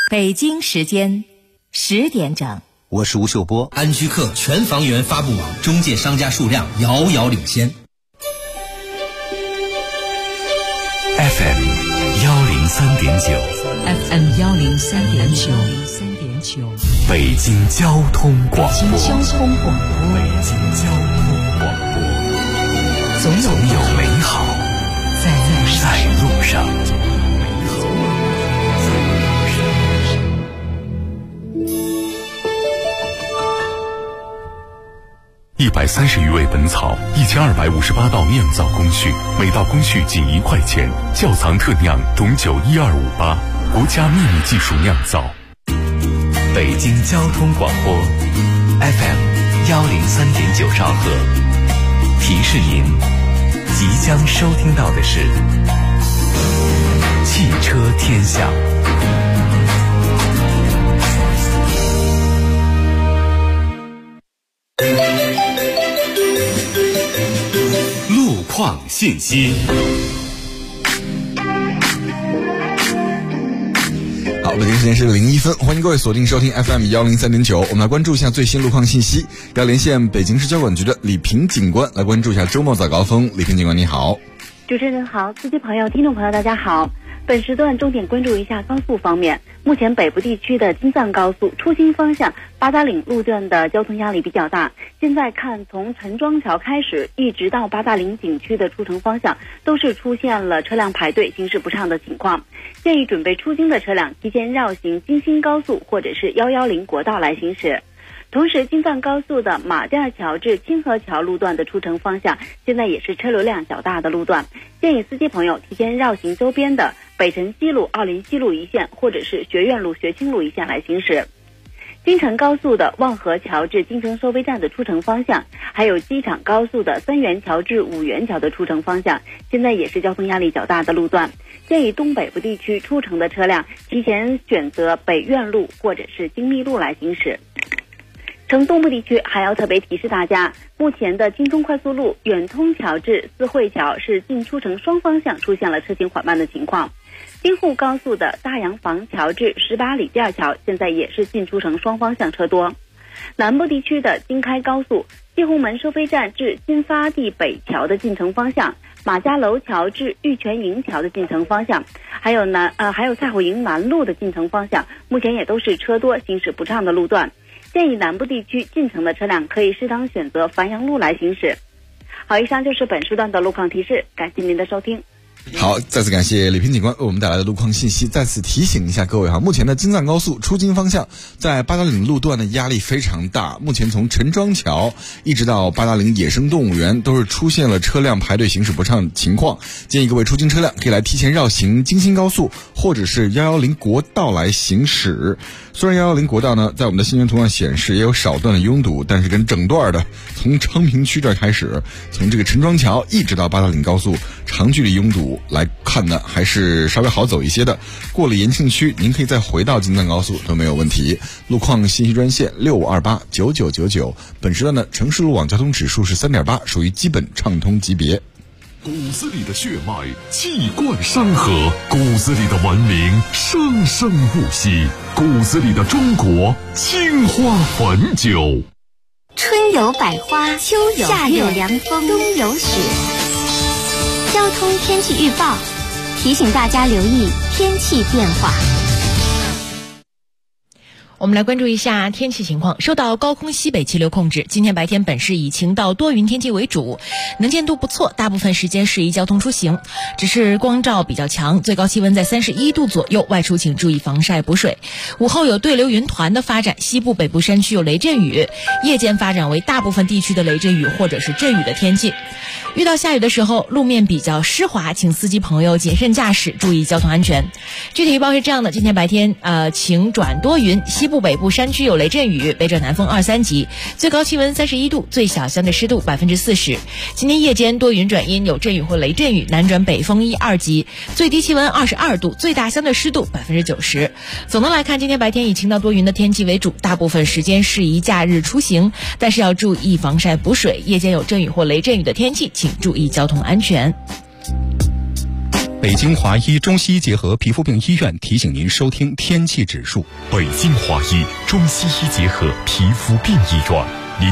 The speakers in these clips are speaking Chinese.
北京时间10点整， 我是吴秀波。 安居客全房源发布网中介商家数量遥遥领先。 FM 103.9 FM 103.9， 北京交通广播。 北京交通广播，总有美好在路上。 130余味本草，1258道酿造工序，每道工序仅1块钱。窖藏特酿种酒12588，国家秘密技术酿造。 北京交通广播 FM 103.9兆赫，提示您即将收听到的是汽车天下。 路况信息。 好，北京时间是01分，欢迎各位锁定收听 FM 103.9。我们来关注一下最新路况信息，要连线北京市交管局的李平警官来关注一下周末早高峰。李平警官你好。 主持人好，司机朋友、听众朋友大家好。本时段重点关注一下高速方面，目前北部地区的京藏高速出京方向八达岭路段的交通压力比较大。现在看从陈庄桥开始一直到八达岭景区的出城方向都是出现了车辆排队行驶不畅的情况，建议准备出京的车辆提前绕行京新高速或者是110国道来行驶。同时京藏高速的马甸桥至清河桥路段的出城方向现在也是车流量较大的路段，建议司机朋友提前绕行周边的北辰西路、奥林西路一线或者是学院路、学清路一线来行驶。京承高速的望河桥至京承收费站的出城方向，还有机场高速的三元桥至五元桥的出城方向，现在也是交通压力较大的路段，建议东北部地区出城的车辆提前选择北苑路或者是京密路来行驶。城东部地区还要特别提示大家，目前的京中快速路远通桥至四惠桥是进出城双方向出现了车行缓慢的情况。京沪高速的大洋房桥至18里店桥现在也是进出城双方向车多。南部地区的京开高速西红门收费站至新发地北桥的进城方向，马家楼桥至玉泉营桥的进城方向，还有赛虎营南路的进城方向，目前也都是车多行驶不畅的路段。建议南部地区进城的车辆可以适当选择繁阳路来行驶。好，以上就是本时段的路况提示，感谢您的收听。 好，再次感谢李平警官为我们带来的路况信息。再次提醒一下各位目前的京藏高速出京方向在八达岭路段的压力非常大，目前从陈庄桥一直到八达岭野生动物园都是出现了车辆排队行驶不畅情况，建议各位出京车辆可以来提前绕行京新高速或者是110国道来行驶。虽然110国道呢在我们的新闻图上显示也有少段的拥堵，但是跟整段的从昌平区这儿开始，从这个陈庄桥一直到八达岭高速长距离拥堵来看呢，还是稍微好走一些的。过了延庆区您可以再回到京藏高速都没有问题。路况信息专线65289999，本时段的城市路网交通指数是3.8，属于基本畅通级别。 骨子里的血脉气贯山河，骨子里的文明生生不息，骨子里的中国青花汾酒。 春有百花，秋有夏有凉风，冬有雪。交通天气预报提醒大家留意天气变化。 我们来关注一下天气情况。受到高空西北气流控制，今天白天本市以晴到多云天气为主，能见度不错，大部分时间适宜交通出行，只是光照比较强，最高气温在31度左右，外出请注意防晒补水。午后有对流云团的发展，西部北部山区有雷阵雨，夜间发展为大部分地区的雷阵雨或者是阵雨的天气。遇到下雨的时候，路面比较湿滑，请司机朋友谨慎驾驶，注意交通安全。具体预报是这样的：今天白天晴转多云，西部北部山区有雷阵雨，北转南风2、3级，最高气温31度，最小相对湿度40%。今天夜间多云转阴，有阵雨或雷阵雨，南转北风1、2级，最低气温22度，最大相对湿度90%。总的来看，今天白天以晴到多云的天气为主，大部分时间适宜假日出行，但是要注意防晒补水，夜间有阵雨或雷阵雨的天气，请注意交通安全。 北京华医中西医结合皮肤病医院提醒您收听天气指数。 北京华医中西医结合皮肤病医院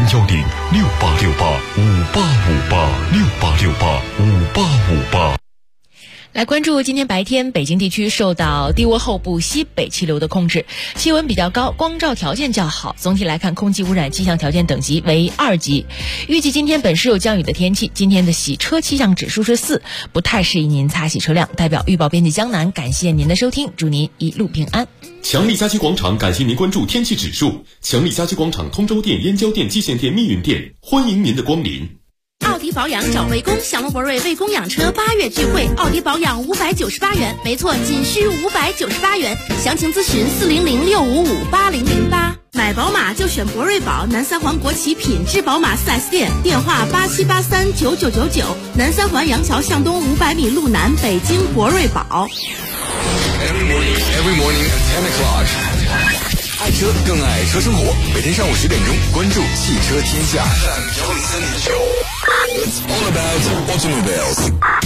，0106868585868685858。 来关注今天白天北京地区受到低涡后部西北气流的控制，气温比较高，光照条件较好。总体来看，空气污染气象条件等级为2级。预计今天本市有降雨的天气，今天的洗车气象指数是4，不太适宜您擦洗车辆。代表预报编辑江南，感谢您的收听，祝您一路平安。 强力家居广场感谢您关注天气指数。强力家居广场通州店、燕郊店、蓟县店、密云店，欢迎您的光临。 奥迪保养找魏工，小龙博瑞为供养车8月聚会，奥迪保养598元，没错，仅需598元。详情咨询40065580008。买宝马就选博瑞宝，南三环国企品质宝马 4S 店，电话87839999，南三环杨桥巷东500米路南，北京博瑞宝。 Every morning at 10 o'clock. 爱车更爱车生活，每天上午10点钟，关注汽车天下。It's all about automobiles.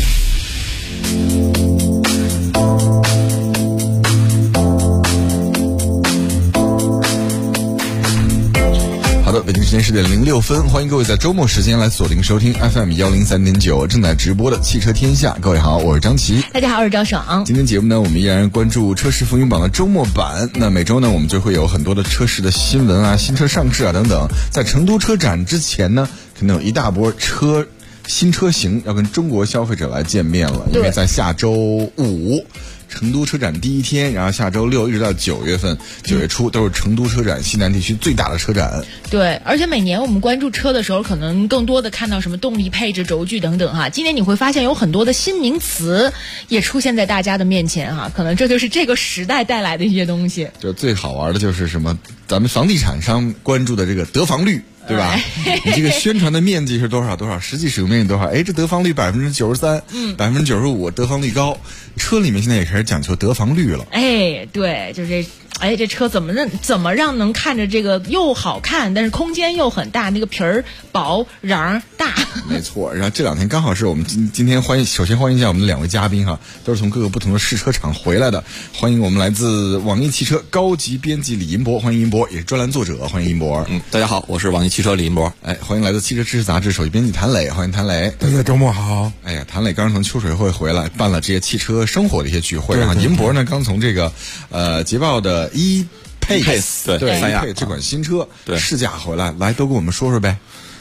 好的，北京时间10点06分，欢迎各位在周末时间来锁定收听 FM 103.9正在直播的汽车天下。各位好，我是张琪。 大家好，我是赵爽。 今天节目呢，我们依然关注车市风云榜的周末版。那每周呢，我们就会有很多的车市的新闻啊、新车上市啊等等。在成都车展之前呢，可能有一大波新车型要跟中国消费者来见面了，因为在下周5。成都车展第一天，然后下周6一直到9月份，9月初都是成都车展西南地区最大的车展。 对，而且每年我们关注车的时候，可能更多的看到什么动力配置、轴距等等哈。今年你会发现有很多的新名词也出现在大家的面前哈，可能这就是这个时代带来的一些东西。 就最好玩的就是什么，咱们房地产商关注的这个得房率。对吧？你这个宣传的面积是多少，实际使用面积多少？哎，这得房率93%， 95%，得房率高。车里面现在也开始讲求得房率了。 哎，对，就是这车怎么让能看着这个又好看，但是空间又很大，那个皮儿薄，瓤大。 没错。然后这2天刚好是我们今天首先欢迎一下我们的2位嘉宾哈，都是从各个不同的试车场回来的。欢迎我们来自网易汽车高级编辑李银博，欢迎银博，也是专栏作者，欢迎银博。 大家好，我是网易汽车李银博。 欢迎来自汽车知识杂志首席编辑谭磊，欢迎谭磊。 大家周末好。 哎呀，谭磊刚从秋水会回来，办了这些汽车生活的一些聚会。然后银博呢，刚从这个捷豹的E-Pace 对 E-Pace这款新车试驾回来，来都跟我们说说呗。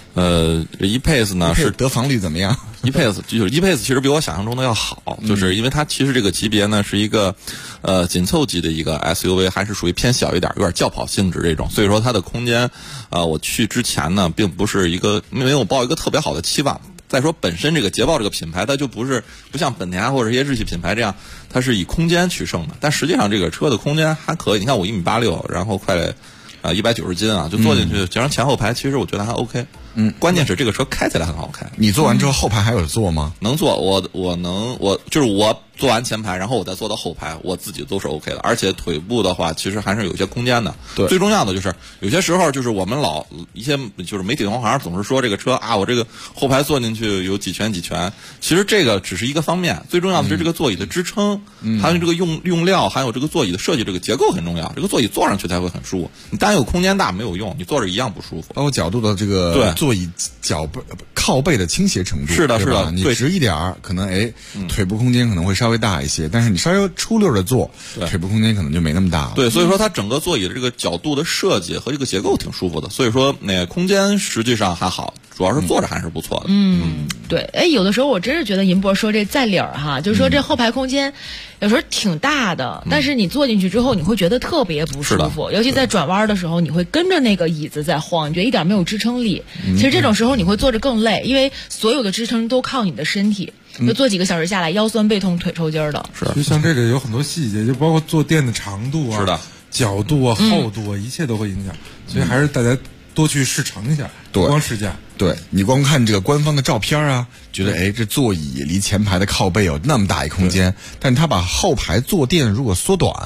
E-Pace 呢是得房率怎么样 ？E-Pace 就是 E-Pace 其实比我想象中的要好，就是因为它其实这个级别呢是一个紧凑级的一个 SUV， 还是属于偏小一点，有点轿跑性质这种，所以说它的空间我去之前呢并不是没有抱一个特别好的期望。再说本身这个捷豹这个品牌，它就不像本田或者一些日系品牌这样，它是以空间取胜的。但实际上这个车的空间还可以，你看我1.86米，然后快190斤啊，就坐进去，加上前后排，其实我觉得还 OK。关键是这个车开起来很好开。 你坐完之后后排还有坐吗？ 能坐，我就是我坐完前排，然后我再坐到后排，我自己都是 OK 的。而且腿部的话，其实还是有些空间的。 对， 最重要的就是有些时候就是我们一些就是媒体同行总是说这个车啊，我这个后排坐进去有几拳，其实这个只是一个方面，最重要的是这个座椅的支撑，还有这个用料，还有这个座椅的设计，这个结构很重要。这个座椅坐上去才会很舒服，你单有空间大没有用，你坐着一样不舒服。 包括角度的这个座椅靠背的倾斜程度， 是的， 你直一点可能腿部空间可能会稍微大一些，但是你稍微出溜的坐，腿部空间可能就没那么大了。 对，所以说它整个座椅的这个角度的设计和这个结构挺舒服的，所以说那个空间实际上还好，主要是坐着还是不错的。 对，有的时候我真是觉得银博说这在理儿哈，就是说这后排空间有时候挺大的，但是你坐进去之后你会觉得特别不舒服，尤其在转弯的时候，你会跟着那个椅子在晃，你觉得一点没有支撑力。其实这种时候你会坐着更累，因为所有的支撑都靠你的身体，就坐几个小时下来，腰酸背痛腿抽筋的。 是，就像这里有很多细节，就包括坐垫的长度啊、 是的角度啊、厚度啊，一切都会影响，所以还是大家多去试乘一下，不光试驾。 对，你光看这个官方的照片啊，觉得这座椅离前排的靠背有那么大一空间，但是他把后排坐垫如果缩短，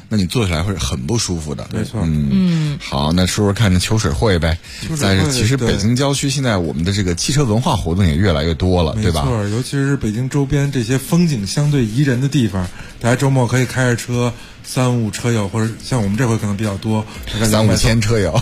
那你坐起来会很不舒服的。 没错。 好，那说说看那秋水会呗。其实北京郊区现在我们的这个汽车文化活动也越来越多了，对吧？ 没错，尤其是北京周边这些风景相对宜人的地方，大家周末可以开着车3-5车友，或者像我们这回可能比较多 ，3-5千车友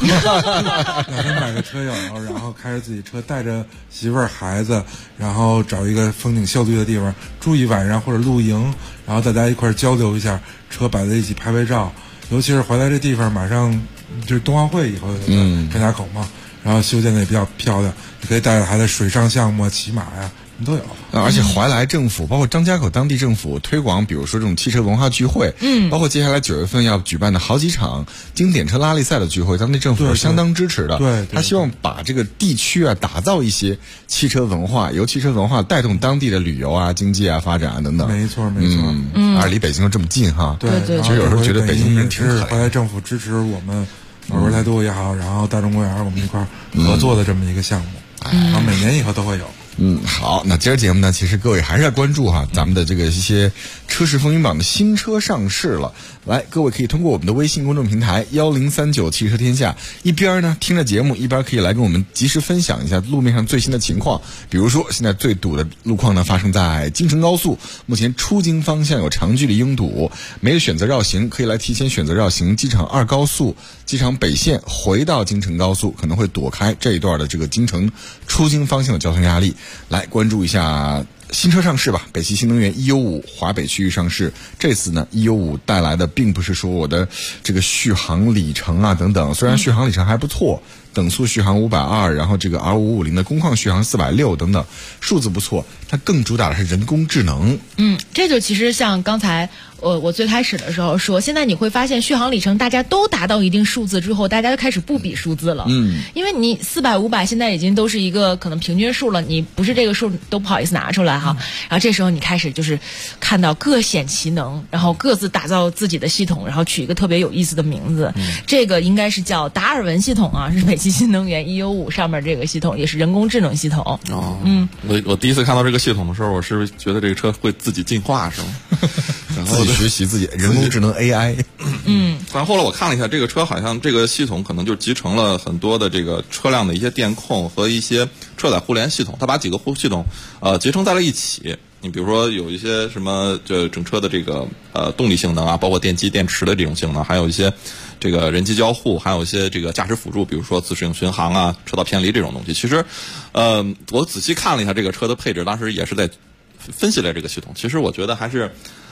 ，2天买个车友，然后开着自己车，带着媳妇儿孩子，然后找一个风景秀丽的地方住一晚上或者露营，然后大家一块交流一下，车摆在一起拍拍照。尤其是回来这地方马上就是冬奥会以后的张家口嘛，然后修建的也比较漂亮，你可以带着孩子水上项目、骑马呀，什么都有。 而且怀来政府包括张家口当地政府推广，比如说这种汽车文化聚会，包括接下来9月份要举办的好几场经典车拉力赛的聚会，当地政府是相当支持的。 对， 他希望把这个地区啊打造一些汽车文化，由汽车文化带动当地的旅游啊、经济啊、发展啊等等。 没错。 而离北京又这么近哈。 对。 其实有时候觉得北京人挺是怀来政府支持我们玩态度也好，然后大众公园我们一块合作的这么一个项目，然后每年以后都会有。 好，那今儿节目呢，其实各位还是要关注哈咱们的这个一些车市风云榜的新车上市了。来，各位可以通过我们的微信公众平台1039汽车天下，一边呢听着节目，一边可以来跟我们及时分享一下路面上最新的情况。比如说，现在最堵的路况呢发生在京承高速，目前出京方向有长距离拥堵，没有选择绕行，可以来提前选择绕行机场2高速、机场北线回到京承高速，可能会躲开这一段的这个京承出京方向的交通压力。来关注一下新车上市吧，北汽新能源 E65 华北区域上市。这次呢 E65 带来的并不是说我的这个续航里程啊等等，虽然续航里程还不错，等速续航520，然后这个 R550 的工况续航460等等，数字不错，它更主打的是人工智能。 这就其实像刚才我最开始的时候说，现在你会发现续航里程大家都达到一定数字之后，大家就开始不比数字了。因为你400、500现在已经都是一个可能平均数了，你不是这个数都不好意思拿出来哈。然后这时候你开始就是看到各显其能，然后各自打造自己的系统，然后取一个特别有意思的名字。这个应该是叫达尔文系统啊，是北汽新能源 E65 上面这个系统，也是人工智能系统。 我第一次看到这个系统的时候，我是觉得这个车会自己进化是吗？然后自己学习自己人工智能 AI。 但后来我看了一下，这个车好像这个系统可能就集成了很多的这个车辆的一些电控和一些车载互联系统，它把几个系统集成在了一起。你比如说有一些什么这整车的这个动力性能啊，包括电机电池的这种性能，还有一些这个人机交互，还有一些这个驾驶辅助，比如说自适应巡航啊、车道偏离这种东西。其实我仔细看了一下这个车的配置，当时也是在分析了这个系统。其实我觉得还是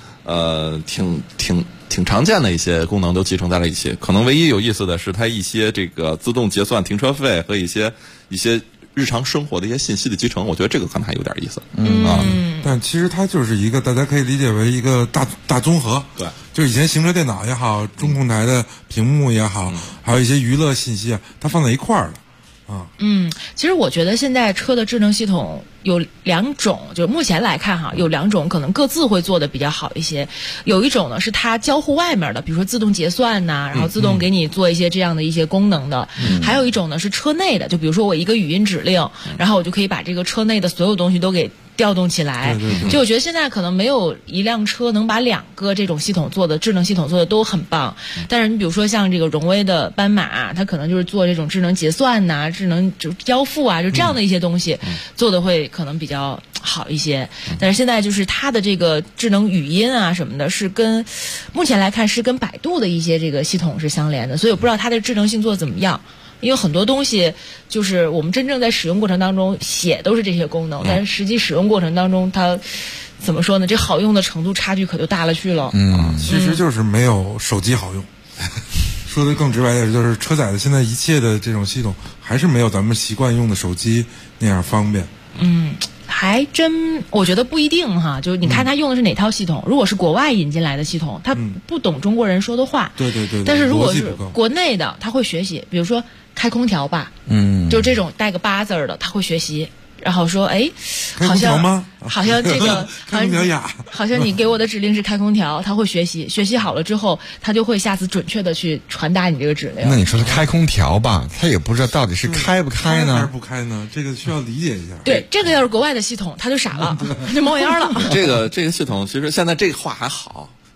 挺常见的一些功能都集成在了一起。可能唯一有意思的是它一些这个自动结算停车费和一些日常生活的一些信息的集成，我觉得这个可能还有点意思。 但其实它就是一个大家可以理解为一个大综合。 对， 就以前行车电脑也好，中控台的屏幕也好，还有一些娱乐信息啊，它放在一块儿了。 其实我觉得现在车的智能系统有2种，就目前来看哈，有2种可能各自会做的比较好一些。有一种呢是它交互外面的，比如说自动结算呐，然后自动给你做一些这样的一些功能的。还有一种呢是车内的，就比如说我一个语音指令，然后我就可以把这个车内的所有东西都给调动起来。就我觉得现在可能没有一辆车能把2个这种系统做的智能系统做的都很棒。但是你比如说像这个荣威的斑马，它可能就是做这种智能结算呐、智能就交付啊，就这样的一些东西做的会可能比较好一些。但是现在就是它的这个智能语音啊什么的，是跟目前来看是跟百度的一些这个系统是相连的，所以我不知道它的智能性做的怎么样。因为很多东西就是我们真正在使用过程当中写都是这些功能，但是实际使用过程当中它怎么说呢，这好用的程度差距可就大了去了。 其实就是没有手机好用。说的更直白点，就是车载的现在一切的这种系统还是没有咱们习惯用的手机那样方便。 还真我觉得不一定哈，就是你看他用的是哪套系统。如果是国外引进来的系统，他不懂中国人说的话。 对。 但是如果是国内的，他会学习，比如说开空调吧，就这种带个8字的，他会学习。然后说，好像这个好像你给我的指令是开空调，他会学习好了之后，他就会下次准确的去传达你这个指令。 那你说他开空调吧，他也不知道到底是开不开呢， 还是不开呢？这个需要理解一下。 对，这个要是国外的系统，他就傻了，就冒烟了。 这个系统其实现在这个话还好。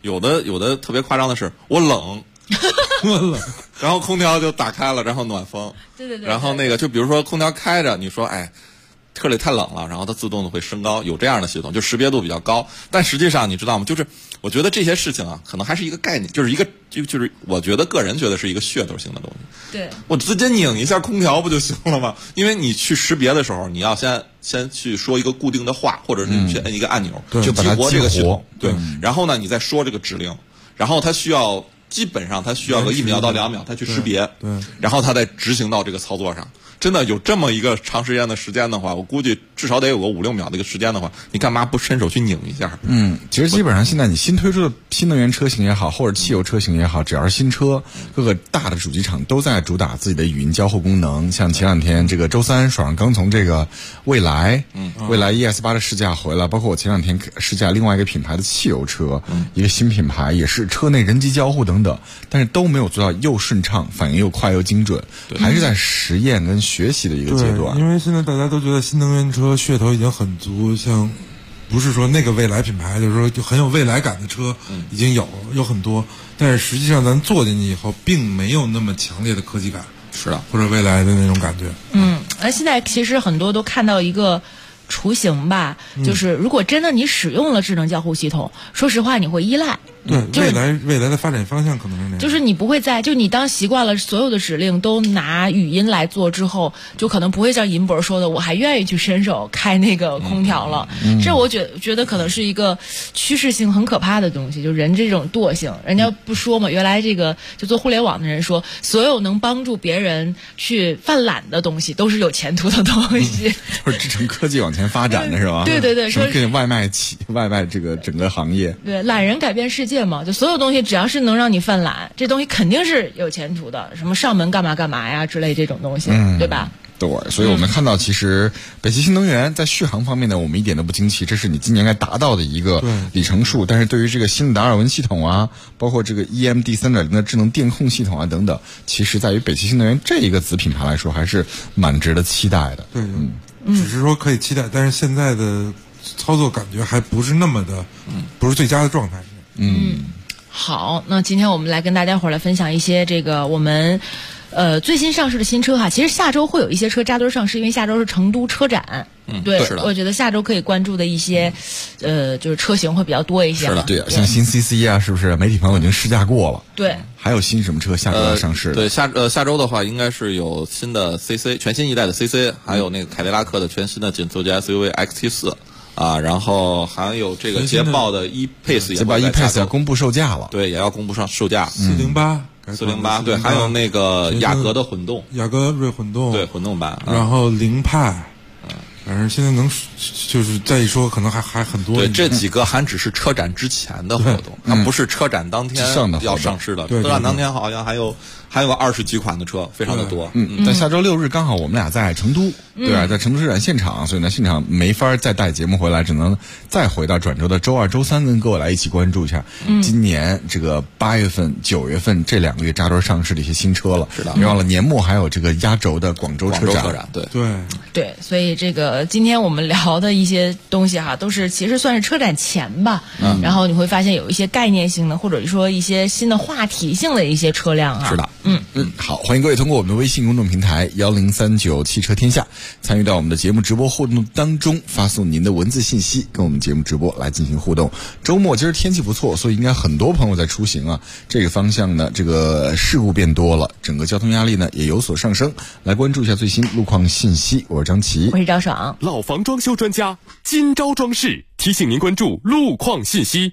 有的特别夸张的是，我冷， 我冷， 然后空调就打开了，然后暖风。 对。 然后那个就比如说空调开着，你说哎，车里太冷了，然后它自动的会升高，有这样的系统，就识别度比较高。但实际上你知道吗？就是我觉得这些事情啊，可能还是一个概念，就是一个就是我觉得个人觉得是一个噱头性的东西。 对， 我直接拧一下空调不就行了吗？因为你去识别的时候，你要先去说一个固定的话，或者是你去摁一个按钮， 就把它激活这个系统。 对， 然后呢，你再说这个指令，然后它基本上它需要个1秒到2秒，它去识别， 对， 然后它再执行到这个操作上。真的有这么一个长时间的时间的话，我估计至少得有个5-6秒的一个时间的话，你干嘛不伸手去拧一下？ 其实基本上现在你新推出的新能源车型也好，或者汽油车型也好，只要是新车，各个大的主机厂都在主打自己的语音交互功能。像前两天这个周三爽刚从这个蔚来ES8的试驾回来，包括我前两天试驾另外一个品牌的汽油车，一个新品牌也是车内人机交互等等，但是都没有做到又顺畅、反应又快又精准，还是在实验跟学习的一个阶段。 因为现在大家都觉得新能源车噱头已经很足，像不是说那个蔚来品牌，就是说就很有未来感的车已经有很多，但是实际上咱坐进去以后，并没有那么强烈的科技感， 是的， 或者未来的那种感觉。 而现在其实很多都看到一个雏形吧，就是如果真的你使用了智能交互系统，说实话你会依赖。 对，未来的发展方向可能是那样， 就是你不会就你当习惯了所有的指令都拿语音来做之后，就可能不会像银博说的，我还愿意去伸手开那个空调了。这我觉得可能是一个趋势性很可怕的东西，就人这种惰性。人家不说嘛，原来这个就做互联网的人说，所有能帮助别人去犯懒的东西都是有前途的东西， 就是支撑科技往前发展的是吧？ 对， 说给外卖这个整个行业， 对，懒人改变世界嘛，就所有东西只要是能让你犯懒，这东西肯定是有前途的，什么上门干嘛呀之类这种东西，对吧？ 对，所以我们看到，其实北汽新能源在续航方面呢，我们一点都不惊奇，这是你今年该达到的一个里程数。但是对于这个新的达尔文系统啊，包括这个 EMD 3.0的智能电控系统啊等等，其实在于北汽新能源这一个子品牌来说，还是蛮值得期待的。 对，只是说可以期待，但是现在的操作感觉还不是那么的，不是最佳的状态。 好，那今天我们来跟大家伙儿来分享一些这个我们最新上市的新车哈。其实下周会有一些车扎堆上市，因为下周是成都车展。对，我觉得下周可以关注的一些就是车型会比较多一些。 是的，对，像新 CC 啊，是不是媒体朋友已经试驾过了？ 对， 还有新什么车下周要上市？ 对，下周的话应该是有新的 CC， 全新一代的 CC， 还有那个凯迪拉克的全新的紧凑级 SUV XT4。然后还有这个捷豹的 E-Pace， 捷豹 E-Pace 要公布售价了， 对，也要公布上售价。 408， 对，还有那个雅阁的混动， 雅阁锐混动， 对，混动版， 然后凌派。反正现在就是再一说，可能还很多。 对，这几个还只是车展之前的活动，它不是车展当天要上市的。车展当天好像还有个20几款的车，非常的多。 在下周6日刚好我们俩在成都，对吧？在成都车展现场，所以呢现场没法再带节目回来，只能再回到转轴的周2、周3，跟各位来一起关注一下今年这个8月份、9月份这2个月扎堆上市的一些新车了。 是的， 别忘了年末还有这个压轴的广州车展。 对， 所以这个今天我们聊的一些东西哈，都是其实算是车展前吧。然后你会发现有一些概念性的，或者说一些新的话题性的一些车辆啊。 是的，好，欢迎各位通过我们的微信公众平台1039汽车天下参与到我们的节目直播互动当中，发送您的文字信息跟我们节目直播来进行互动。周末今儿天气不错，所以应该很多朋友在出行啊。这个方向呢，这个事故变多了，整个交通压力呢也有所上升。来关注一下最新路况信息，我是张琪， 我是赵爽。 老房装修专家金招装饰提醒您关注路况信息。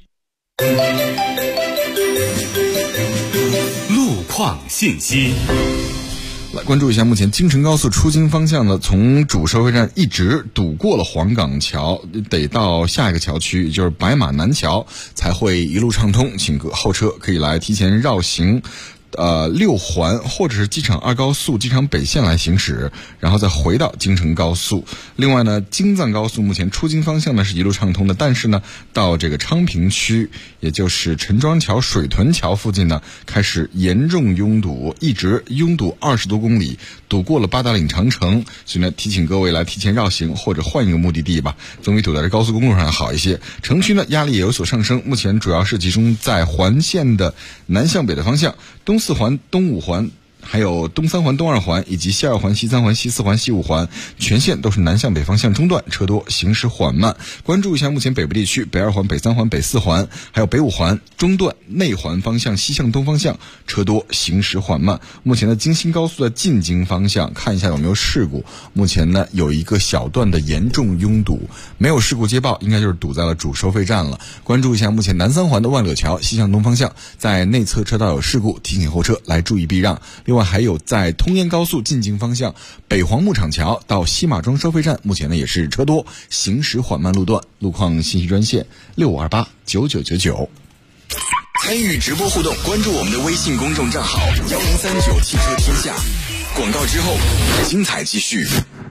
路况信息。 来关注一下，目前京承高速出京方向呢，从主收费站一直堵过了黄岗桥，得到下一个桥区，也就是白马南桥才会一路畅通，请后车可以来提前绕行 6环或者是机场2高速机场北线来行驶，然后再回到京承高速。另外呢，京藏高速目前出京方向呢是一路畅通的，但是呢，到这个昌平区，也就是陈庄桥、水屯桥附近呢，开始严重拥堵，一直拥堵20多公里，堵过了八达岭长城。所以呢，提醒各位来提前绕行或者换一个目的地吧，总比堵在这高速公路上好一些。城区呢压力也有所上升，目前主要是集中在环线的南向北的方向，东4环、东5环。还有东3环、东2环以及西2环、西3环、西4环、西5环，全线都是南向北方向中段，车多，行驶缓慢。关注一下目前北部地区，北2环、北3环、北4环，还有北5环中段内环方向西向东方向，车多，行驶缓慢。目前的京新高速的进京方向，看一下有没有事故。目前呢有一个小段的严重拥堵，没有事故接报，应该就是堵在了主收费站了。关注一下目前南3环的万柳桥西向东方向，在内侧车道有事故，提醒后车来注意避让。另外还有在通燕高速进京方向北黄牧场桥到西马庄收费站，目前呢也是车多，行驶缓慢路段。路况信息专线65289999。 参与直播互动，关注我们的微信公众账号1039汽车天下。广告之后，精彩继续。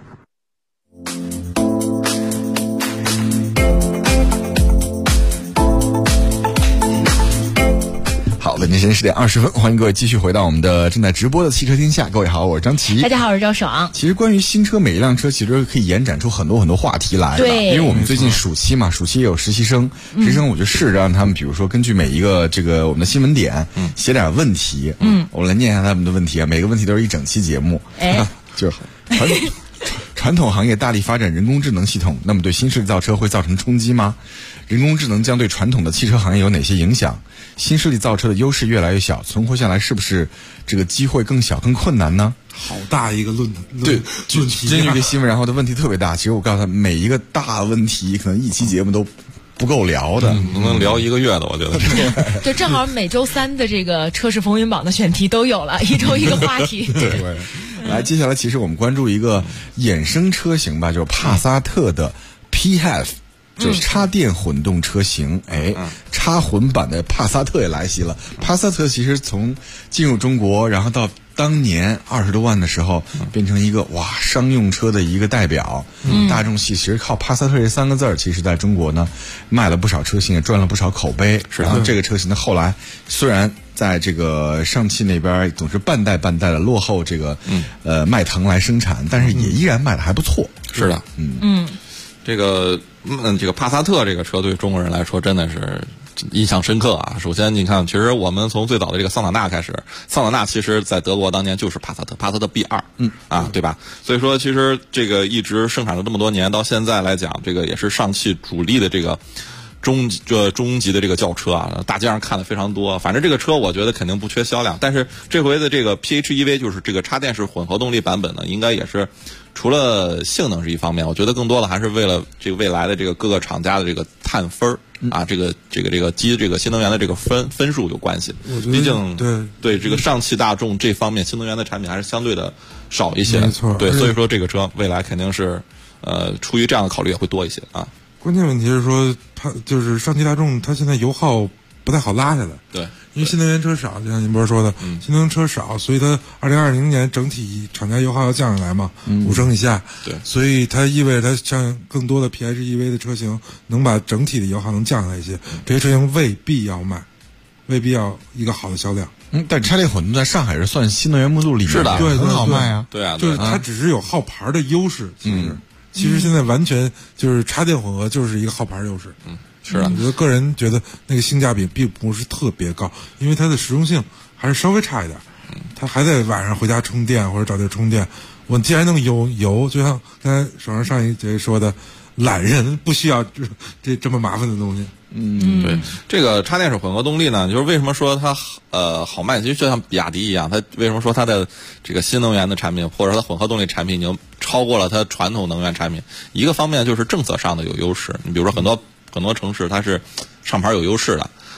好，北京时间10点20分，欢迎各位继续回到我们的正在直播的汽车天下。各位好，我是张琪。 大家好，我是赵爽。 其实关于新车，每一辆车其实可以延展出很多很多话题来的。 对， 因为我们最近暑期嘛，暑期也有实习生，实习生我就试着让他们，比如说根据每一个这个我们的新闻点，写点问题。我来念一下他们的问题啊，每个问题都是一整期节目。就传统行业大力发展人工智能系统，那么对新势力造车会造成冲击吗？人工智能将对传统的汽车行业有哪些影响？新势力造车的优势越来越小，存活下来是不是这个机会更小更困难呢？ 好大一个论题， 真有一个新闻，然后的问题特别大。其实我告诉他，每一个大问题可能一期节目都不够聊的， 能聊1个月的，我觉得。 就正好每周3的这个车市风云榜的选题都有了，一周一个话题。 对。来，接下来其实我们关注一个衍生车型吧，就是帕萨特的 PHEV， 就是插电混动车型。插混版的帕萨特也来袭了。帕萨特其实从进入中国，然后到当年20多万的时候，变成一个商用车的一个代表。大众系其实靠帕萨特这3个字儿，其实在中国呢卖了不少车型，也赚了不少口碑。然后这个车型呢，后来虽然在这个上汽那边总是半代的落后这个迈腾来生产，但是也依然卖的还不错。 是的，这个帕萨特这个车对中国人来说真的是印象深刻啊！首先，你看，其实我们从最早的这个桑塔纳开始，桑塔纳其实在德国当年就是帕萨特 B2，对吧？所以说，其实这个一直生产了这么多年，到现在来讲，这个也是上汽主力的这个中级的这个轿车啊，大街上看的非常多。反正这个车我觉得肯定不缺销量，但是这回的这个 PHEV 就是这个插电式混合动力版本呢，应该也是除了性能是一方面，我觉得更多的还是为了这个未来的这个各个厂家的这个碳分啊，这个积这个新能源的这个分数有关系。毕竟对这个上汽大众这方面新能源的产品还是相对的少一些， 没错。 对，所以说这个车未来肯定是出于这样的考虑也会多一些啊。 关键问题是说，就是上汽大众它现在油耗不太好拉下来。 对， 因为新能源车少，就像您不是说的，新能源车少，所以它2020年整体厂家油耗要降下来嘛，5升以下。 对， 所以它意味着它像更多的 PHEV 的车型能把整体的油耗能降下来一些。这些车型未必要卖，未必要一个好的销量。 但插电混动在上海是算新能源目录里面是的， 对， 很好卖啊。 对啊， 就是它只是有号牌的优势，其实现在完全就是插电混合就是一个号牌优势。 是的， 我觉得个人觉得那个性价比并不是特别高，因为它的实用性还是稍微差一点。它还在晚上回家充电或者找地儿充电。我既然能油，就像刚才上一节说的，懒人不需要这么麻烦的东西。 对，这个插电式混合动力呢，就是为什么说它好卖？其实就像比亚迪一样，它为什么说它的这个新能源的产品或者它混合动力产品已经超过了它传统能源产品？一个方面就是政策上的有优势，你比如说很多城市它是上牌有优势的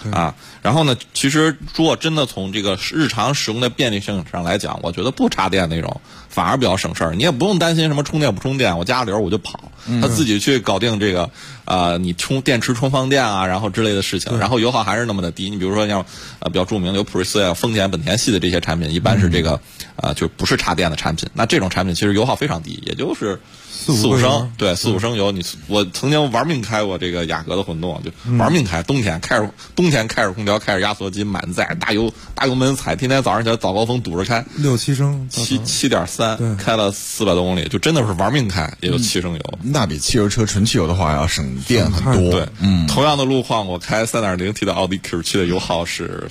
啊。然后呢，其实如果真的从这个日常使用的便利性上来讲，我觉得不插电那种反而比较省事儿，你也不用担心什么充电不充电，我加流我就跑，他自己去搞定这个你充电池充放电啊，然后之类的事情，然后油耗还是那么的低。你比如说像比较著名的有普锐斯啊、丰田、本田系的这些产品，一般是这个就不是插电的产品。那这种产品其实油耗非常低，也就是4-5升，对，4-5升油。我曾经玩命开过这个雅阁的混动，就玩命开，冬天开着空调，开着压缩机满载，大油门踩，天天早上起来早高峰堵着开 ，6-7升 ，7.3，开了400多公里，就真的是玩命开，也就7升油。 那比汽油车纯汽油的话要省电很多。 对，同样的路况，我开 3.0T 的奥迪 Q7 的油耗是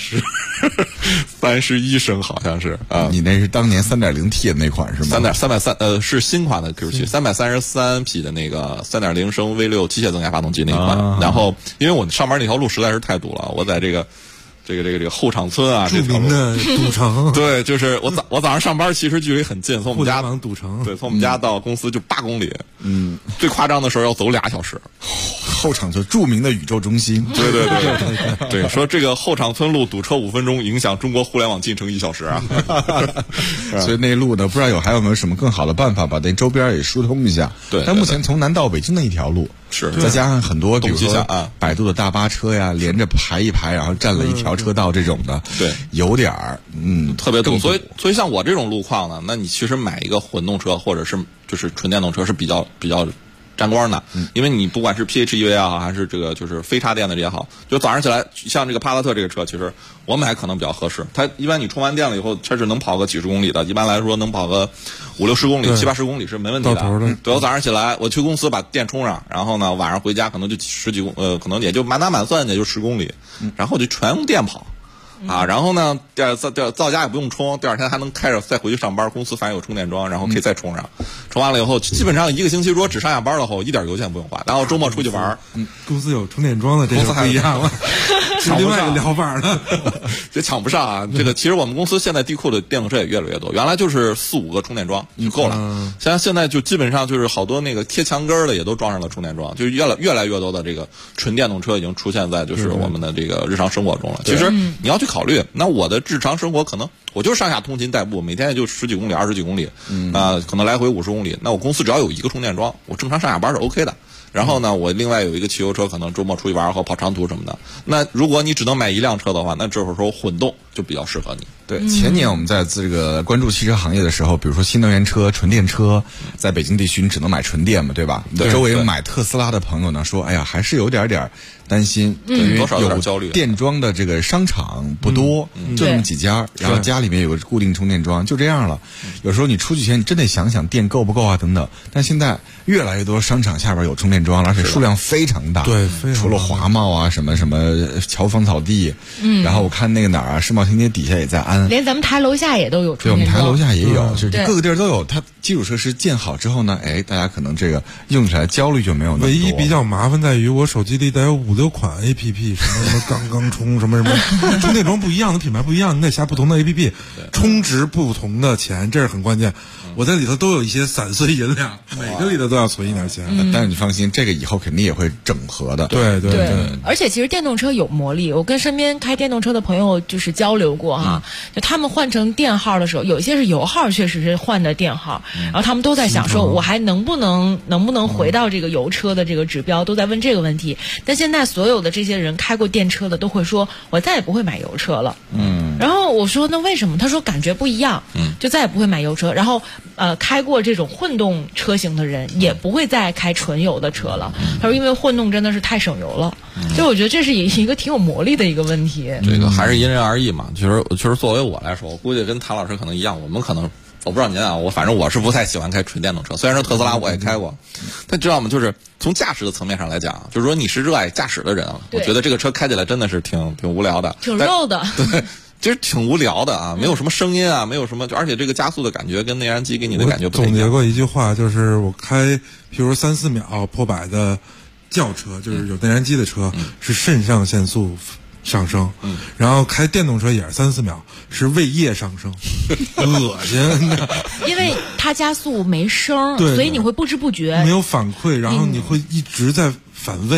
31升，好像是啊。 你那是当年 3.0T 的那款是吗 ？330是新款的 Q7，333匹的那个3.0升 V6 机械增压发动机那款。然后，因为我上班那条路实在是太堵了，我在这个后场村啊， 著名的赌城。 对，就是我早上上班其实距离很近，从我们家赌城， 对，从我们家到公司就8公里。最夸张的时候要走2小时。 后场村著名的宇宙中心。 对，对，说这个后场村路堵车5分钟，影响中国互联网进程1小时啊。 所以那路呢，不知道还有没有什么更好的办法把那周边也疏通一下。 对， 但目前从南到北京的一条路。 是， 再加上很多，比如说百度的大巴车呀，连着排一排，然后占了一条车道这种的， 对， 有点儿， 特别堵。所以像我这种路况呢，那你其实买一个混动车或者是就是纯电动车是比较沾光的，因为你不管是 PHEV 也好，还是这个就是非插电的也好，就早上起来像这个帕萨特这个车，其实我买可能比较合适。它一般你充完电了以后，它是能跑个几十公里的，一般来说能跑个50-60公里、70-80公里是没问题的。对，我早上起来我去公司把电充上，然后呢晚上回家可能就可能也就满打满算也就10公里，然后就全用电跑。然后呢，到家也不用充，第二天还能开着再回去上班，公司反正有充电桩，然后可以再充上。充完了以后，基本上1个星期如果只上下班的话，一点油钱不用花。然后周末出去玩， 公司有充电桩的，这就不一样了，是另外一个疗法了， 这抢不上啊！这个其实我们公司现在地库的电动车也越来越多，原来就是4-5个充电桩就够了，现在就基本上就是好多那个贴墙根的也都装上了充电桩，就越来越多的这个纯电动车已经出现在就是我们的这个日常生活中了。其实你要去考虑，那我的日常生活可能我就是上下通勤代步，每天也就10几公里、20几公里，可能来回50公里。那我公司只要有1个充电桩，我正常上下班是 OK 的。然后呢，我另外有一个汽油车，可能周末出去玩或跑长途什么的。那如果你只能买1辆车的话，那这会儿说混动就比较适合你。 对，前年我们在这个关注汽车行业的时候，比如说新能源车、纯电车，在北京地区你只能买纯电嘛，对吧？ 对， 周围买特斯拉的朋友呢说，哎呀，还是有点担心，因为多少有点焦虑。 电桩的这个商场不多，就那么几家，然后家里面有个固定充电桩，就这样了。有时候你出去前你真得想想电够不够啊等等。但现在越来越多商场下边有充电桩了，而且数量非常大。 对， 除了华贸啊什么乔芳草地，然后我看那个哪儿啊，世贸天阶底下也在安。 连咱们台楼下也都有充电桩。 对，我们台楼下也有，就是各个地儿都有。它基础设施建好之后呢，大家可能这个用起来焦虑就没有那么多。 唯一比较麻烦在于我手机里得有5-6款 APP， 什么刚充什么充电桩不一样的品牌不一样，你得下不同的 APP， 充值不同的钱，这是很关键。我在里头都有一些散碎银两，每个里头都要存一点钱。 但是你放心，这个以后肯定也会整合的。 对。 而且其实电动车有魔力，我跟身边开电动车的朋友就是交流过哈，就他们换成电号的时候，有些是油号确实是换的电号，然后他们都在想说，我还能不能回到这个油车的这个指标，都在问这个问题。但现在所有的这些人开过电车的都会说，我再也不会买油车了。然后我说那为什么？他说感觉不一样，就再也不会买油车。然后开过这种混动车型的人也不会再开纯油的车了。他说因为混动真的是太省油了。所以我觉得这是一个挺有魔力的一个问题。 这个还是因人而异嘛。其实作为我来说，我估计跟谭老师可能一样，我们可能我不知道您啊，反正我是不太喜欢开纯电动车。虽然说特斯拉我也开过，但知道吗？就是从驾驶的层面上来讲，就是说你是热爱驾驶的人啊，我觉得这个车开起来真的是挺无聊的， 挺肉的。 对。其实挺无聊的啊，没有什么声音啊，没有什么，而且这个加速的感觉跟内燃机给你的感觉不太一样。 总结过一句话，就是我开，比如3-4秒破百的轿车，就是有内燃机的车，是肾上腺素上升，然后开电动车也是3-4秒，是胃液上升，恶心。 因为它加速没声，所以你会不知不觉没有反馈，然后你会一直在反胃。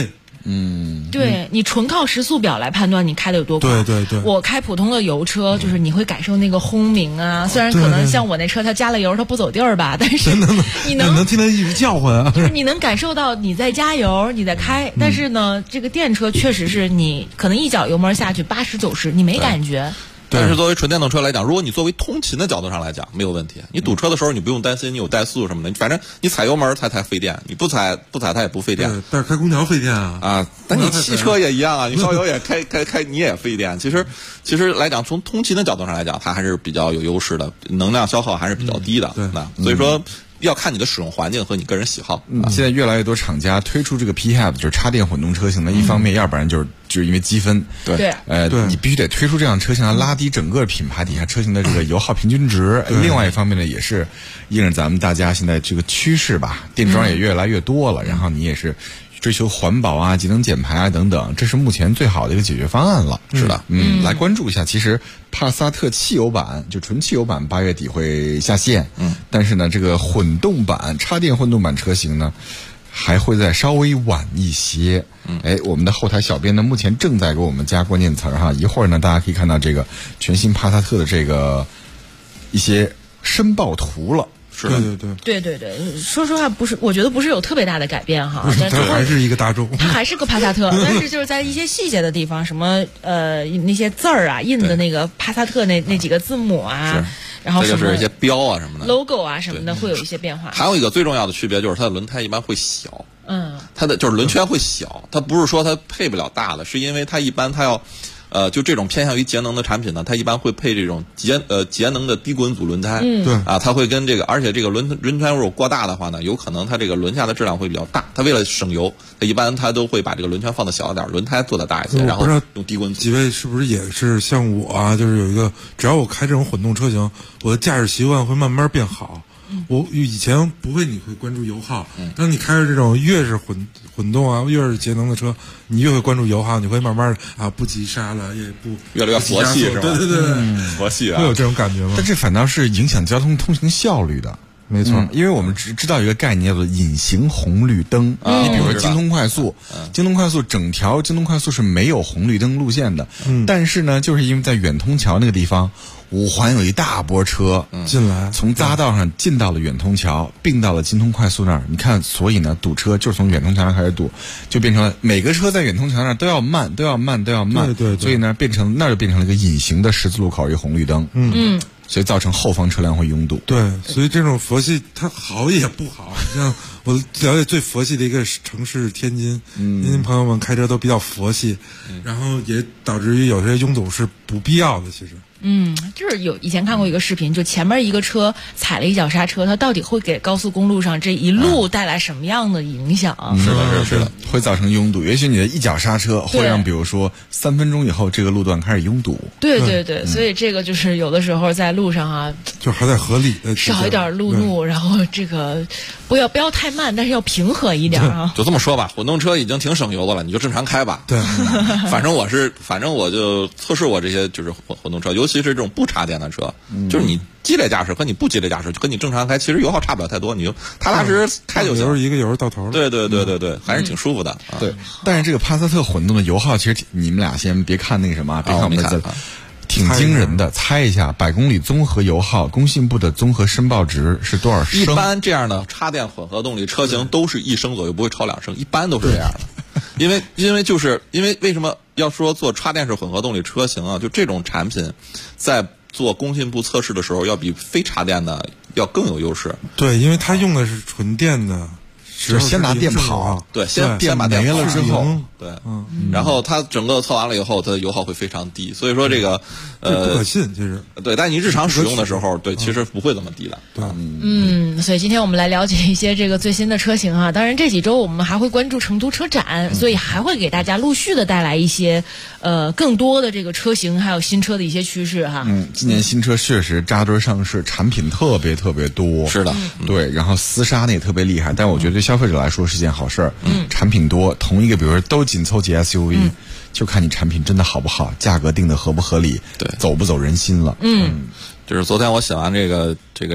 对，你纯靠时速表来判断你开的有多快。 对。 我开普通的油车，就是你会感受那个轰鸣啊，虽然可能像我那车它加了油它不走地儿吧，但是你能听它一直叫唤啊， 就是你能感受到你在加油，你在开。但是呢，这个电车确实是你可能一脚油门下去80、90，你没感觉。 但是作为纯电动车来讲，如果你作为通勤的角度上来讲，没有问题。你堵车的时候，你不用担心你有怠速什么的，反正你踩油门它才费电，你不踩它也不费电。 但是开空调费电啊！ 但你汽车也一样啊，你烧油也开你也费电。其实来讲，从通勤的角度上来讲，它还是比较有优势的，能量消耗还是比较低的。所以说。要看你的使用环境和你个人喜好。 现在越来越多厂家推出这个 PHEV， 就是插电混动车型的。一方面，要不然就是因为积分， 对， 你必须得推出这样车型来拉低整个品牌底下车型的这个油耗平均值。另外一方面呢，也是应着咱们大家现在这个趋势吧，电桩也越来越多了，然后你也是追求环保啊、节能减排啊等等，这是目前最好的一个解决方案了。 是的， 来关注一下。其实帕萨特汽油版就纯汽油版8月底会下线，但是呢，这个混动版、插电混动版车型呢，还会再稍微晚一些。我们的后台小编呢，目前正在给我们加关键词哈，一会儿呢，大家可以看到这个全新帕萨特的这个一些申报图了。 对，说实话我觉得不是有特别大的改变哈， 但它还是一个大众， 它还是个帕萨特，但是就是在一些细节的地方，什么那些字儿啊，印的那个帕萨特那几个字母啊，然后就是一些标啊什么的 logo 啊什么的会有一些变化。 还有一个最重要的区别就是它的轮胎一般会小，它的就是轮圈会小，它不是说它配不了大的，是因为它一般它要。就这种偏向于节能的产品呢，它一般会配这种节能的低滚阻轮胎。它会跟这个，而且这个轮圈如果过大的话呢，有可能它这个轮下的质量会比较大。它为了省油，它一般它都会把这个轮圈放的小一点，轮胎做的大一些，然后用低滚阻。 几位是不是也是像我啊？就是有一个，只要我开这种混动车型，我的驾驶习惯会慢慢变好。我以前不会，你会关注油耗。当你开着这种越是混动啊，越是节能的车，你越会关注油耗，你会慢慢的不急刹了，也不越来越佛系是吧？ 对， 佛系啊， 会有这种感觉吗？ 但这反倒是影响交通通行效率的。 没错， 因为我们知道一个概念叫做隐形红绿灯。你比如说京通快速，整条京通快速是没有红绿灯路线的。但是呢，就是因为在远通桥那个地方，5环有一大波车进来， 从匝道上进到了远通桥，并到了京通快速那儿。你看，所以呢，堵车就是从远通桥上开始堵，就变成了每个车在远通桥那儿都要慢。 对， 所以呢，那就变成了一个隐形的十字路口一个红绿灯。所以造成后方车辆会拥堵。 对，所以这种佛系它好也不好。像我了解最佛系的一个城市天津，天津朋友们开车都比较佛系，然后也导致于有些拥堵是不必要的。其实， 就是以前看过一个视频，就前面一个车踩了一脚刹车，它到底会给高速公路上这一路带来什么样的影响？ 是的，会造成拥堵。也许你的一脚刹车会让，比如说3分钟以后这个路段开始拥堵。 对，所以这个就是有的时候在路上啊， 就还在合理的少一点路怒，然后这个不要太慢，但是要平和一点啊。 就这么说吧，混动车已经挺省油的了，你就正常开吧。 对， 反正我就测试过这些就是混动车，尤其是这种不插电的车，就是你激烈驾驶和你不激烈驾驶和你正常开，其实油耗差不了太多，你就踏踏实实开就行。 一个油到头了。 对，还是挺舒服的。 对，但是这个帕萨特混动的油耗，其实你们俩先别看那个什么，别看我们的挺惊人的。猜一下100公里综合油耗，工信部的综合申报值是多少升？ 一般这样的插电混合动力车型都是1升左右，不会超2升，一般都是这样的。因为为什么要说做插电式混合动力车型啊？就这种产品，在做工信部测试的时候，要比非插电的要更有优势。 对，因为它用的是纯电的。 就是先拿电跑， 对，先把电没了之后， 对，然后它整个测完了以后，它的油耗会非常低，所以说这个不可信，其实对，但你日常使用的时候，对，其实不会这么低的。 对，所以今天我们来了解一些这个最新的车型啊，当然这几周我们还会关注成都车展，所以还会给大家陆续的带来一些更多的这个车型还有新车的一些趋势哈。 今年新车确实扎堆上市，产品特别多。 是的， 对，然后厮杀呢也特别厉害，但我觉得消费者来说是件好事儿。产品多，同一个比如说都紧凑级 SUV，就看你产品真的好不好，价格定的合不合理， 对， 走不走人心了。 就是昨天我写完这个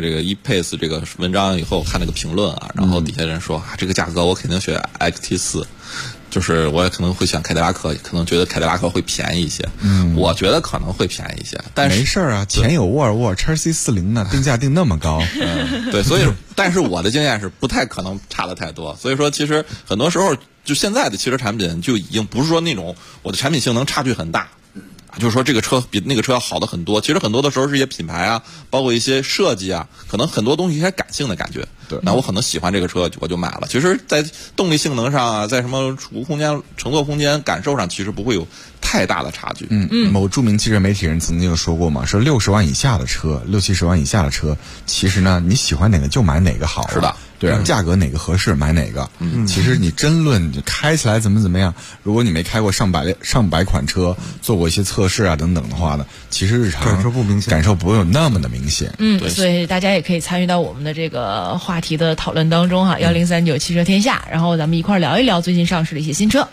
ePace 这个文章以后，看那个评论啊，然后底下人说这个价格我肯定选 XT4。 就是我也可能会选凯迪拉克，可能觉得凯迪拉克会便宜一些。我觉得可能会便宜一些，但是没事啊，前有沃尔沃 XC40 呢，定价定那么高。 对，所以但是我的经验是不太可能差的太多，所以说其实很多时候就现在的汽车产品就已经不是说那种我的产品性能差距很大。就是说这个车比那个车要好的很多，其实很多的时候是一些品牌啊，包括一些设计啊，可能很多东西一些感性的感觉。 对， 那我可能喜欢这个车，我就买了。其实，在动力性能上啊，在什么储物空间、乘坐空间感受上，其实不会有太大的差距。 某著名汽车媒体人曾经有说过嘛，说60万以下的车，60-70万以下的车，其实呢，你喜欢哪个就买哪个好。 是的。 对啊，价格哪个合适买哪个。其实你争论开起来怎么样，如果你没开过上百款车，做过一些测试啊等等的话呢，其实日常感受不明显， 感受不会有那么的明显。 对，所以大家也可以参与到我们的这个话题的讨论当中哈，1039汽车天下，然后咱们一块聊一聊最近上市的一些新车。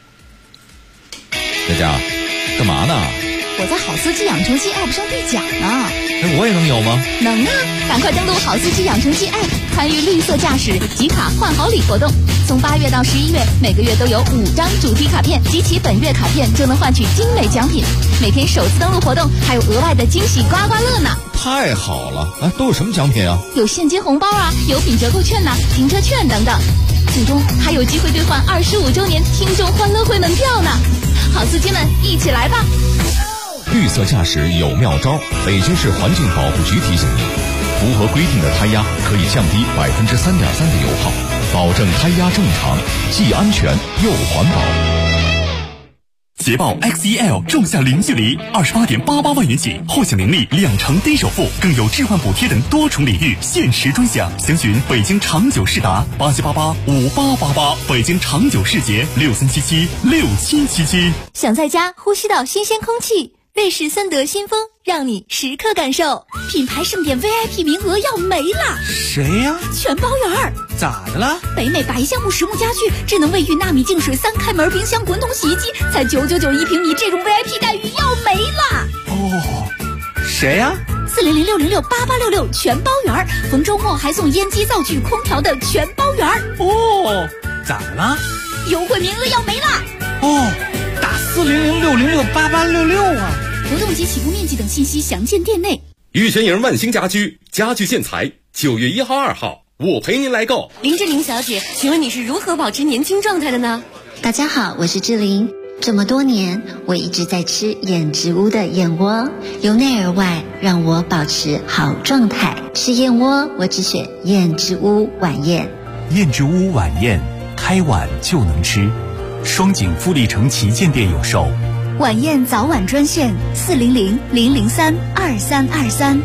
佳佳，干嘛呢？ 我在好司机养成记 App 上兑奖呢。 我也能有吗？ 能啊！赶快登录好司机养成记 App， 参与绿色驾驶集卡换好礼活动。从8月到11月，每个月都有5张主题卡片，集齐本月卡片就能换取精美奖品。每天首次登录活动还有额外的惊喜刮刮乐呢！ 太好了！都有什么奖品啊？ 有现金红包啊，油品折扣券呐，停车券等等。最终还有机会兑换25周年听众欢乐会门票呢！好司机们，一起来吧！ 绿色驾驶有妙招，北京市环境保护局提醒您，符合规定的胎压可以降低3.3%的油耗，保证胎压正常，既安全又环保。 捷豹 XEL 仲夏零距离28.88万元起，获享年利2成低首付，更有置换补贴等多重礼遇，限时专享。详询北京长久世达87885888，北京长久世捷63776777。 想在家呼吸到新鲜空气，瑞士森德新风让你时刻感受。品牌盛典 VIP 名额要没了。 谁呀？ 全包圆。 咋的了？ 北美白橡木实木家具、智能卫浴、纳米净水、3开门冰箱、滚筒洗衣机，才999一平米，这种 VIP 待遇要没了。 哦，谁呀 ？400-606-8866全包圆，逢周末还送烟机、灶具、空调的全包圆。 哦，咋的了？ 优惠名额要没了。 哦，打400-606-8866啊！ 活动及起步面积等信息详见店内。 玉泉营万兴家居家具建材9月1号、2号，我陪您来购。 林志玲小姐，请问你是如何保持年轻状态的呢？ 大家好，我是志玲。这么多年，我一直在吃燕之屋的燕窝，由内而外让我保持好状态。吃燕窝，我只选燕之屋晚宴。 燕之屋晚宴，开晚就能吃。双井富力城旗舰店有售。 晚宴早晚专线400-003-2323。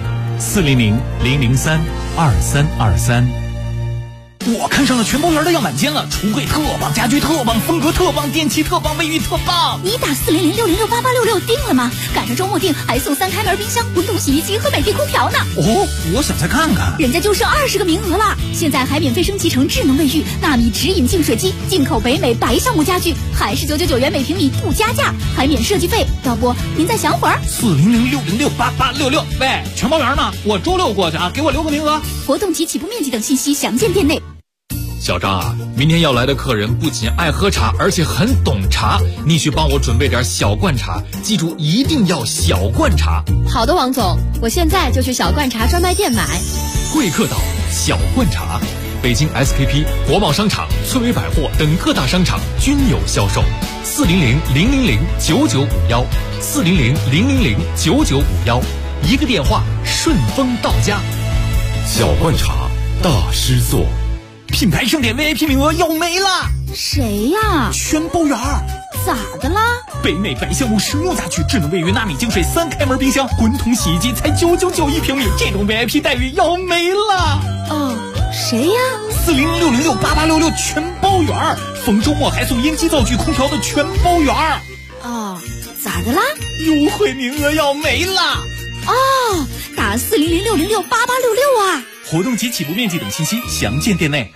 400-003-2323。 我看上了全包圆的样板间了，橱柜特棒，家具特棒，风格特棒，电器特棒，卫浴特棒。 你打400-606-8866定了吗？赶上周末订还送3开门冰箱、滚筒洗衣机和美的空调呢。 哦，我想再看看。 人家就剩20个名额了，现在还免费升级成智能卫浴、纳米直饮净水机，进口北美白橡木家具，还是999元每平米不加价，还免设计费。要不您再想会儿 ？400-606-8866。喂，全包圆呢？我周6过去啊，给我留个名额。 活动及起步面积等信息详见店内。 小张啊，明天要来的客人不仅爱喝茶，而且很懂茶，你去帮我准备点小罐茶，记住一定要小罐茶。 好的，王总，我现在就去小罐茶专卖店买。 贵客岛小罐茶，北京 SKP、国贸商场、翠微百货等各大商场均有销售。400-000-9951 400-000-9951，一个电话顺丰到家。 小罐茶大师座。 品牌盛典 VIP 名额要没了。 谁呀？ 全包圆。 咋的啦？ 北美白橡木实木家具、智能卫浴、纳米净水、3开门冰箱、滚筒洗衣机才999一平米，这种 VIP 待遇要没了。 哦，谁呀 ？400-606-8866全包圆，逢周末还送烟机、灶具、空调的全包圆。 哦，咋的啦？ 优惠名额要没了。 哦，打400-606-8866啊！ 活动及起步面积等信息详见店内。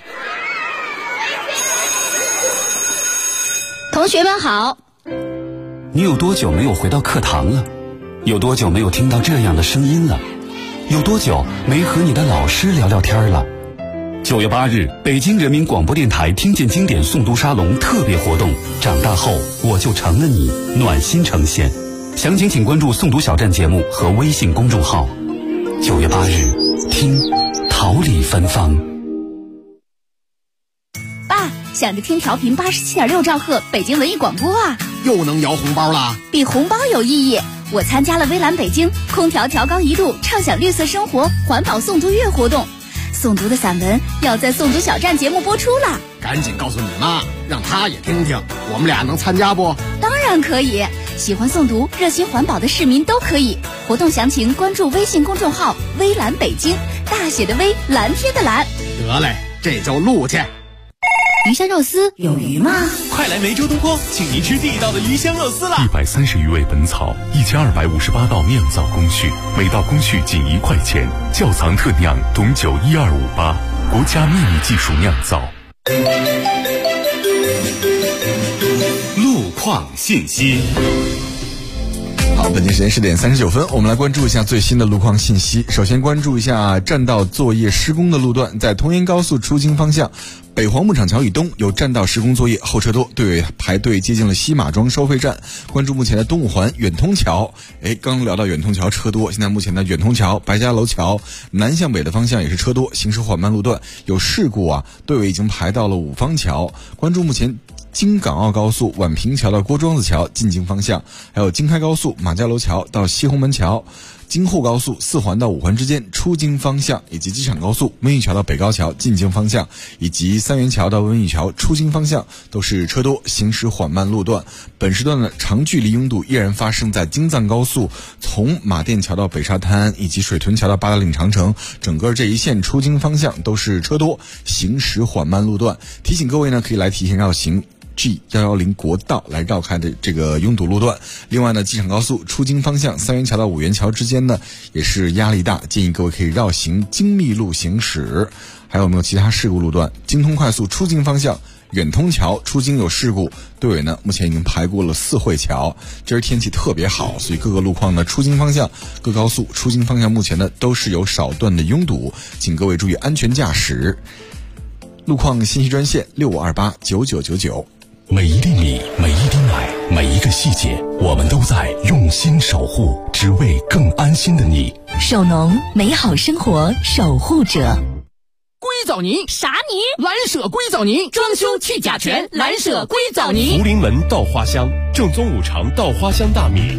同学们好。 你有多久没有回到课堂了？有多久没有听到这样的声音了？有多久没和你的老师聊聊天了？ 9月8日，北京人民广播电台听见经典诵读沙龙特别活动，长大后我就成了你，暖心呈现。详情请关注诵读小站节目和微信公众号。9月8日，听桃李芬芳。 爸，想着听调频87.6兆赫北京文艺广播啊， 又能摇红包啦！ 比红包有意义。我参加了微蓝北京空调调高1度畅享绿色生活环保诵读月活动，诵读的散文要在诵读小站节目播出了。 赶紧告诉你妈，让她也听听，我们俩能参加不？ 当然可以，喜欢诵读热心环保的市民都可以。活动详情关注微信公众号微蓝北京，大写的微，蓝天的蓝。 得嘞，这就录去。 鱼香肉丝有鱼吗？ 快来梅州东坡，请您吃地道的鱼香肉丝啦 ！130余味本草，1258道酿造工序，每道工序仅1块钱，窖藏特酿董酒12588，国家秘密技术酿造。 路况信息。 好，本期时间10点39分，我们来关注一下最新的路况信息。首先关注一下占道作业施工的路段，在通燕高速出京方向，北黄牧场桥以东有占道施工作业，后车多，队尾排队接近了西马庄收费站。关注目前的东五环远通桥，刚聊到远通桥车多，现在目前的远通桥、白家楼桥南向北的方向也是车多，行驶缓慢路段有事故啊，队尾已经排到了五方桥。关注目前京港澳高速宛平桥到郭庄子桥进京方向，还有京开高速马家楼桥到西红门桥，京沪高速4环到5环之间出京方向，以及机场高速温榆桥到北高桥进京方向，以及三元桥到温榆桥出京方向都是车多，行驶缓慢路段。本时段的长距离拥堵依然发生在京藏高速从马甸桥到北沙滩，以及水屯桥到八达岭长城，整个这一线出京方向都是车多，行驶缓慢路段。提醒各位呢，可以来提前绕行G110国道来绕开的这个拥堵路段。另外呢，机场高速出京方向三元桥到五元桥之间呢也是压力大，建议各位可以绕行京密路行驶。还有没有其他事故路段？京通快速出京方向远通桥出京有事故，队尾呢目前已经排过了四惠桥。今儿天气特别好，所以各个路况呢出京方向各高速出京方向目前呢都是有少段的拥堵，请各位注意安全驾驶。路况信息专线65289999。 每一粒米，每一滴奶，每一个细节，我们都在用心守护，只为更安心的你。 手农，美好生活守护者。 硅藻泥啥泥？ 蓝舍硅藻泥，装修去甲醛，蓝舍硅藻泥。 福临门稻花香，正宗五常稻花香大米。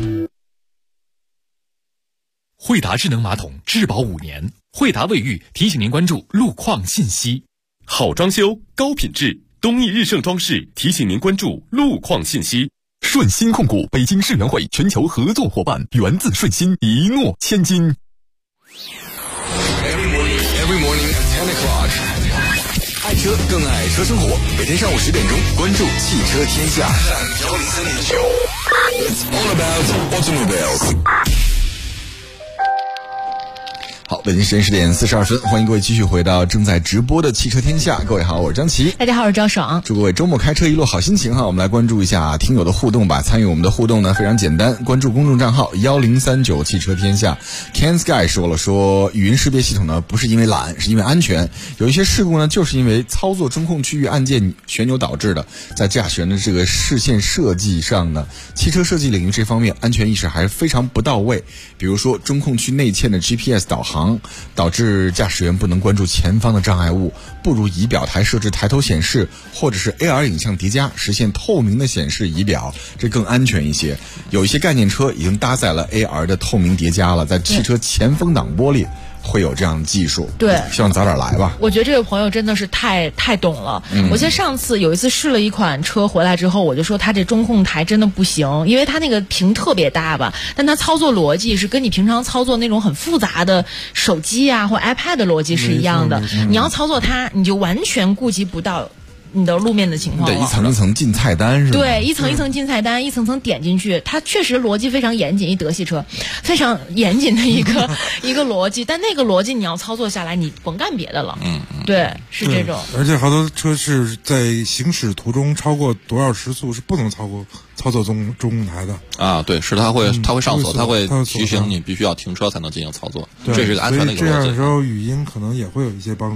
惠达智能马桶质保5年，惠达卫浴提醒您关注路况信息。 好装修，高品质。东义日盛装饰提醒您关注路况信息。 顺鑫控股北京世园会全球合作伙伴，源自顺鑫，一诺千金。 Every morning at 10 o'clock， 爱车更爱车生活。每天上午10点钟，关注汽车天下。It's all about automobiles。 好，北京时间10点42分，欢迎各位继续回到正在直播的汽车天下。各位好，我是张琪。 大家好，我是赵爽。 祝各位周末开车一路好心情哈。我们来关注一下听友的互动吧。参与我们的互动呢非常简单，关注公众账号1039汽车天下。Ken Sky 说了，说语音识别系统呢不是因为懒，是因为安全。有一些事故呢就是因为操作中控区域按键旋钮导致的。在驾驶员的这个视线设计上呢，汽车设计领域这方面安全意识还是非常不到位。比如说中控区内嵌的 GPS 导航，导致驾驶员不能关注前方的障碍物，不如仪表台设置抬头显示，或者是 AR 影像叠加，实现透明的显示仪表，这更安全一些。有一些概念车已经搭载了 AR 的透明叠加了，在汽车前风挡玻璃会有这样的技术。 对， 希望早点来吧。 我觉得这位朋友真的是太懂了。我记得上次有一次试了一款车回来之后，我就说他这中控台真的不行，因为他那个屏特别大吧，但他操作逻辑是跟你平常操作那种很复杂的手机啊或 iPad 的逻辑是一样的。你要操作它，你就完全顾及不到你的路面的情况了。 对，一层一层进菜单是吧？ 对，一层一层进菜单，一层层点进去，它确实逻辑非常严谨，一德系车非常严谨的一个一个逻辑，但那个逻辑你要操作下来，你甭干别的了。对，是这种。 而且好多车是在行驶途中超过多少时速是不能操作中控台的啊。对，是它会上锁，它会提醒你必须要停车才能进行操作，这是个安全的一个逻辑。 这样的时候语音可能也会有一些帮助。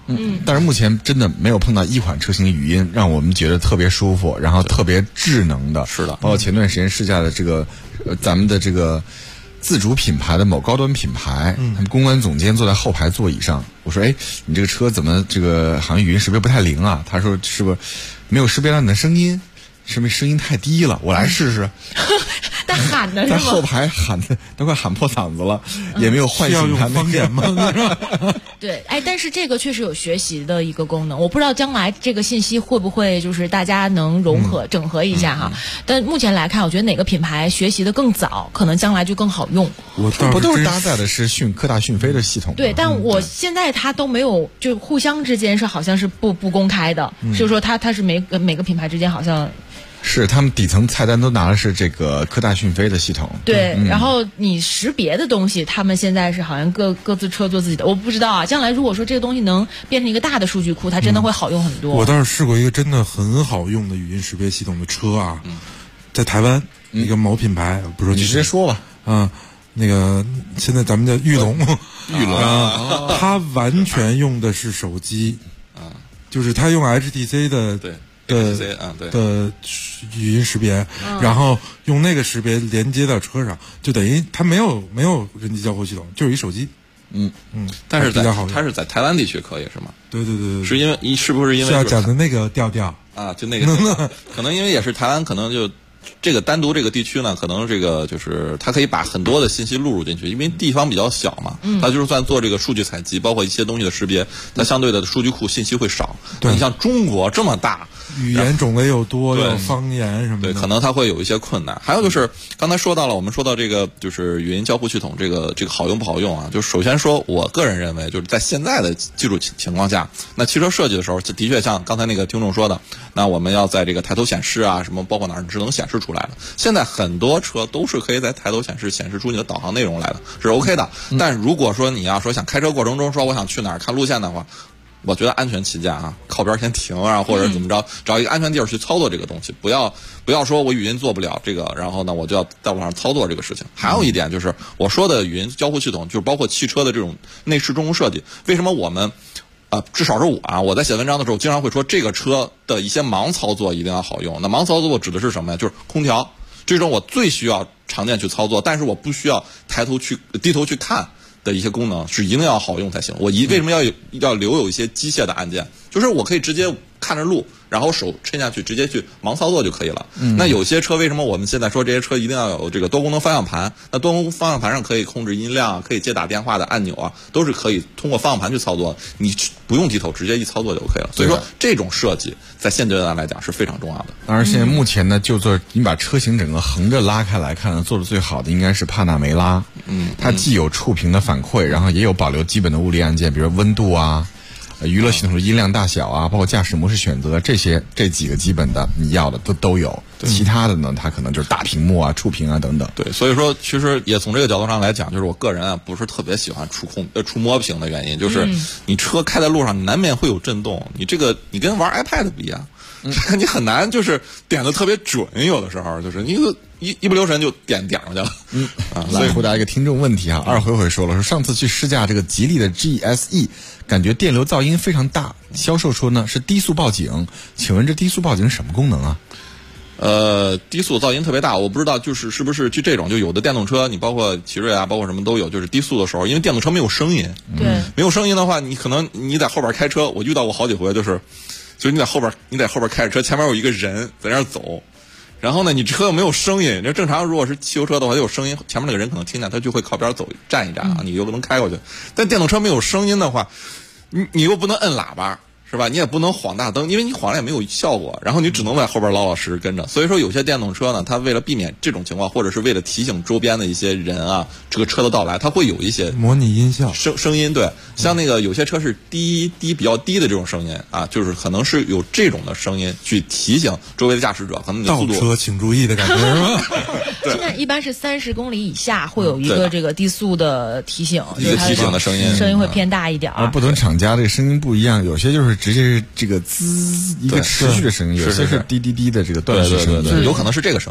但是目前真的没有碰到一款车型语音让我们觉得特别舒服，然后特别智能的。 是的， 包括前段时间试驾的这个，咱们的这个自主品牌的某高端品牌，他们公关总监坐在后排座椅上，我说：“哎，你这个车怎么这个好像语音识别不太灵啊？”他说：“是不是没有识别到你的声音？是不是声音太低了？我来试试。” 但喊的是吗？ 在后排喊的都快喊破嗓子了，也没有唤醒他方言吗？ 对，但是这个确实有学习的一个功能，我不知道将来这个信息会不会就是大家能融合、整合一下哈。但目前来看，我觉得哪个品牌学习的更早，可能将来就更好用。 不都是搭载的是科大讯飞的系统吗？ 对，但我现在它都没有，就互相之间是好像是不公开的，就是说它是每个品牌之间好像。 是他们底层菜单都拿的是这个科大讯飞的系统。 对，然后你识别的东西，他们现在是好像各自车做自己的，我不知道啊。将来如果说这个东西能变成一个大的数据库，它真的会好用很多。 我倒是试过一个真的很好用的语音识别系统的车啊，在台湾一个某品牌，不说你直接说吧。 那个现在咱们叫玉龙，它完全用的是手机，就是它用 HTC 的的语音识别，然后用那个识别连接到车上，就等于它没有人机交互系统，就是一手机。 但是它是在台湾地区可以是吗？ 对， 是因为是不是因为要讲的那个调啊？就那个可能因为也是台湾，可能就这个单独这个地区呢，可能这个就是它可以把很多的信息录入进去，因为地方比较小嘛，它就算做这个数据采集，包括一些东西的识别，它相对的数据库信息会少。 对， 你像中国这么大。 语言种类又多，又有方言什么的， 对，可能它会有一些困难。还有就是刚才我们说到这个就是语音交互系统，这个好用不好用啊？就首先说，我个人认为，就是在现在的技术情况下，那汽车设计的时候，的确像刚才那个听众说的，那我们要在这个抬头显示啊，什么包括哪儿是能显示出来的。现在很多车都是可以在抬头显示出你的导航内容来的，是 OK 的。但如果说你要说想开车过程中说我想去哪儿看路线的话，我觉得安全起见啊，靠边先停啊，或者怎么着，找一个安全地儿去操作这个东西，不要说我语音做不了这个，然后呢我就要在路上操作这个事情。还有一点就是我说的语音交互系统，就是包括汽车的这种内饰中控设计，为什么我们至少是我在写文章的时候经常会说这个车的一些盲操作一定要好用。那盲操作指的是什么呀？就是空调这种我最需要常见去操作，但是我不需要低头去看的一些功能是一定要好用才行。我为什么要留有一些机械的按键？就是我可以直接看着路，然后手抻下去，直接去盲操作就可以了。那有些车为什么我们现在说这些车一定要有这个多功能方向盘？那多功能方向盘上可以控制音量，可以接打电话的按钮啊，都是可以通过方向盘去操作，你不用低头，直接一操作就 OK 了。所以说这种设计在现阶段来讲是非常重要的。 当然，现在目前呢，就做你把车型整个横着拉开来看，做的最好的应该是帕纳梅拉。它既有触屏的反馈，然后也有保留基本的物理按键，比如温度啊。娱乐系统的音量大小啊，包括驾驶模式选择，这几个基本的你要的都有。其他的呢，它可能就是大屏幕啊、触屏啊等等。 对，所以说其实也从这个角度上来讲，就是我个人不是特别喜欢触摸屏的原因，就是你车开在路上，你难免会有震动。你跟玩 iPad 不一样，你很难就是点的特别准，有的时候就是你一不留神就点上去了。 来回答一个听众问题二回说了，说上次去试驾这个吉利的 GSE， 感觉电流噪音非常大，销售说呢是低速报警，请问这低速报警是什么功能啊？ 低速噪音特别大，我不知道是不是就这种，就有的电动车，你包括奇瑞啊，包括什么都有，就是低速的时候，因为电动车没有声音， 对， 没有声音的话，你可能你在后边开车，我遇到过好几回，就是你在后边开着车，前面有一个人在那儿走。然后呢，你车又没有声音，这正常如果是汽油车的话，有声音，前面那个人可能听见，他就会靠边走站一站啊，你又能开过去。但电动车没有声音的话，你又不能摁喇叭，是吧？你也不能晃大灯，因为你晃了也没有效果，然后你只能在后边老老实实跟着。所以说有些电动车呢，它为了避免这种情况，或者是为了提醒周边的一些人啊，这个车的到来，它会有一些模拟音效声音。对，像那个有些车是比较低的这种声音啊，就是可能是有这种的声音去提醒周围的驾驶者，可能你的速度倒车请注意的感觉是吗？ 现在一般是30公里以下会有一个这个低速的提醒， 一个提醒的声音会偏大一点。 不同厂家这个声音不一样，有些就是直接是这个滋一个持续的声音，有些是滴滴滴的这个断续声音， 有可能是这个声音啊。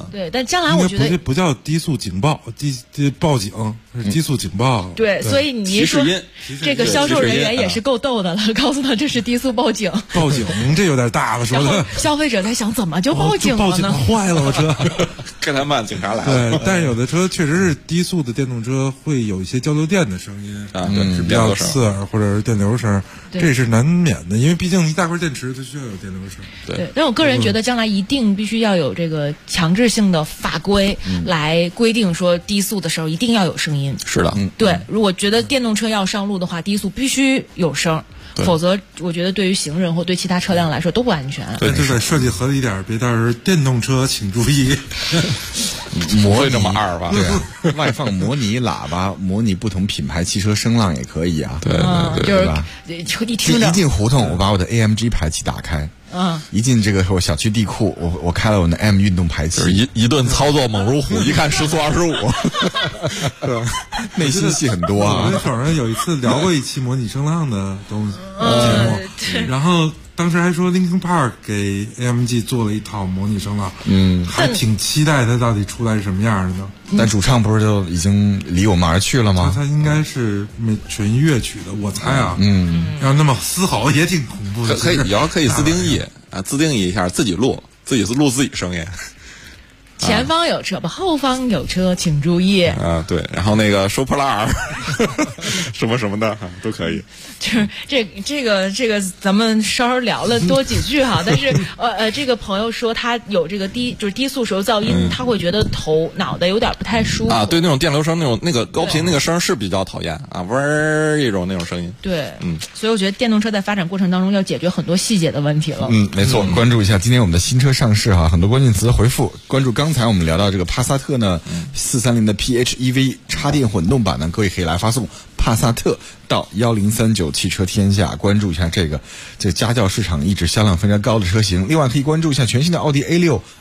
对，但将来我觉得不叫低速警报，报警是低速警报。 对，所以你说这个销售人员也是够逗的了，告诉他这是低速报警。 报警这有点大了，说的。 消费者在想怎么就报警了呢？ 坏了，我车开太慢，警察来了。 对，但有的车确实是低速的电动车会有一些交流电的声音啊，对，是比较刺耳或者是电流声，这是难免的，因为毕竟一大块电池它需要有电流声。 对，但我个人觉得将来一定必须要有这个强制性的法规来规定说低速的时候一定要有声音。 是的， 对，如果觉得电动车要上路的话，低速必须有声。否则，我觉得对于行人或对其他车辆来说都不安全。 对，就得设计合理一点，别到时候电动车请注意。 模拟这么二吧？ 对啊，外放模拟喇叭，模拟不同品牌汽车声浪也可以啊。 对， 就是吧？ 一听着一进胡同，我把我的 AMG 排气打开。一进这个我小区地库，我开了我的 M 运动排气， 就是一顿操作猛如虎，一看时速25， 内心戏很多啊。 我跟手上有一次聊过一期模拟声浪的东西节目，然后当时还说 Linkin Park 给 AMG 做了一套模拟声浪，还挺期待它到底出来是什么样的呢。 但主唱不是就已经离我们而去了吗？ 他应该是纯乐曲的，我猜啊。要那么嘶吼也挺恐怖的。 可以自定义啊，自定义一下，自己录自己声音。 前方有车吧，后方有车，请注意啊！对，然后那个收破烂儿，什么什么的都可以。 就是这个，咱们稍稍聊了多几句哈。但是这个朋友说他有这个低速时候噪音，他会觉得脑袋有点不太舒服啊。对，那种电流声，那个高频那个声是比较讨厌啊，嗡儿一种那种声音。 对，所以我觉得电动车在发展过程当中要解决很多细节的问题了。 没错，关注一下今天我们的新车上市哈，很多关键词回复关注。刚才我们聊到这个帕萨特呢，430的 PHEV 插电混动版呢，各位可以来发送帕萨特到1039汽车天下，关注一下这家轿市场一直销量非常高的车型。另外可以关注一下全新的奥迪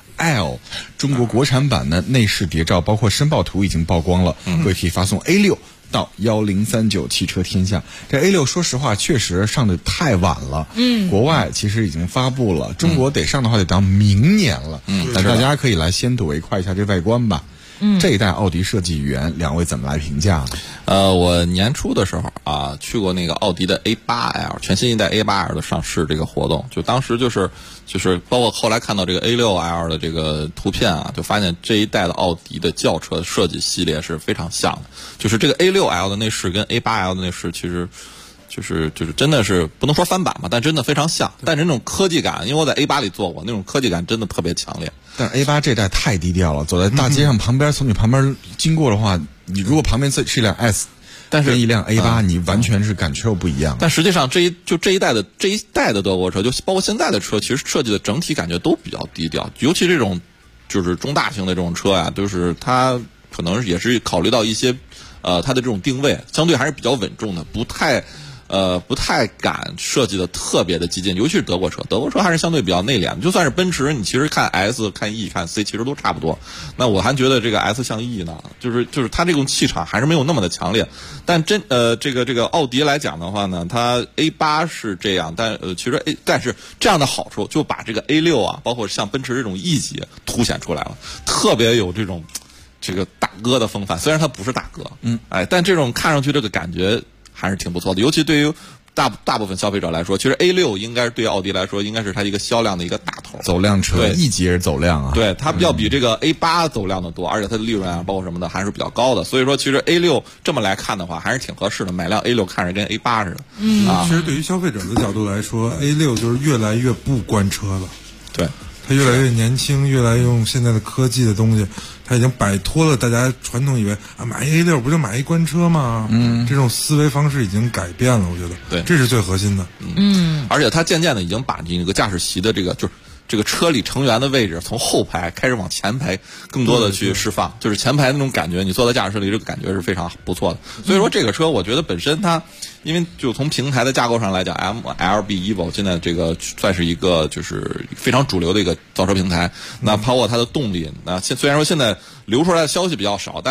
A6L 中国国产版的内饰谍照，包括申报图已经曝光了，各位可以发送 A6到1039汽车天下。这 A6 说实话确实上的太晚了，国外其实已经发布了，中国得上的话得到明年了，但大家可以来先睹为快一下这外观吧。这一代奥迪设计语言，两位怎么来评价？ 我年初的时候啊，去过那个奥迪的 A8L 全新一代 A8L 的上市这个活动，就当时就是包括后来看到这个 A6L 的这个图片啊，就发现这一代的奥迪的轿车设计系列是非常像的，就是这个 A6L 的内饰跟 A8L 的内饰其实就是真的是不能说翻版吧，但真的非常像，但是那种科技感，因为我在 A8 里做过，那种科技感真的特别强烈。 但 A8 这代太低调了，走在大街上旁边，从你旁边经过的话，你如果旁边是一辆 S， 但是跟一辆 A8，你完全是感受不一样。 但实际上这一代的德国车，就包括现在的车，其实设计的整体感觉都比较低调，尤其这种就是中大型的这种车呀，就是它可能也是考虑到一些它的这种定位相对还是比较稳重的，不太敢设计的特别的激进，尤其是德国车还是相对比较内敛的。就算是奔驰，你其实看 S、看 E、看 C， 其实都差不多。那我还觉得这个 S 像 E 呢，就是它这种气场还是没有那么的强烈。但这个奥迪来讲的话呢，它 A8 是这样，但是这样的好处就把这个 A6 啊，包括像奔驰这种 E 级凸显出来了，特别有这种这个大哥的风范。虽然它不是大哥，但这种看上去这个感觉还是挺不错的，尤其对于大部分消费者来说，其实 A6 应该是对奥迪来说应该是它一个销量的一个大头， 走量车，E 级也是走量啊。 对，它要比这个 A8 走量的多，而且它的利润啊，包括什么的还是比较高的。所以说，其实 A6 这么来看的话，还是挺合适的。买辆 A6 看着跟 A8 似的。 其实对于消费者的角度来说，A6 就是越来越不关车了。 对。 它越来越年轻，越来越用现在的科技的东西，它已经摆脱了大家传统以为啊买 A6 不就买一官车吗？这种思维方式已经改变了，我觉得， 对， 这是最核心的。 而且它渐渐的已经把这个驾驶席的就是这个车里成员的位置从后排开始往前排更多的去释放，就是前排那种感觉，你坐在驾驶室里这个感觉是非常不错的。所以说这个车我觉得本身它，因为就从平台的架构上来讲 ，MLB Evo 现在这个算是一个就是非常主流的一个造车平台。那包括它的动力，那虽然说现在流出来的消息比较少，但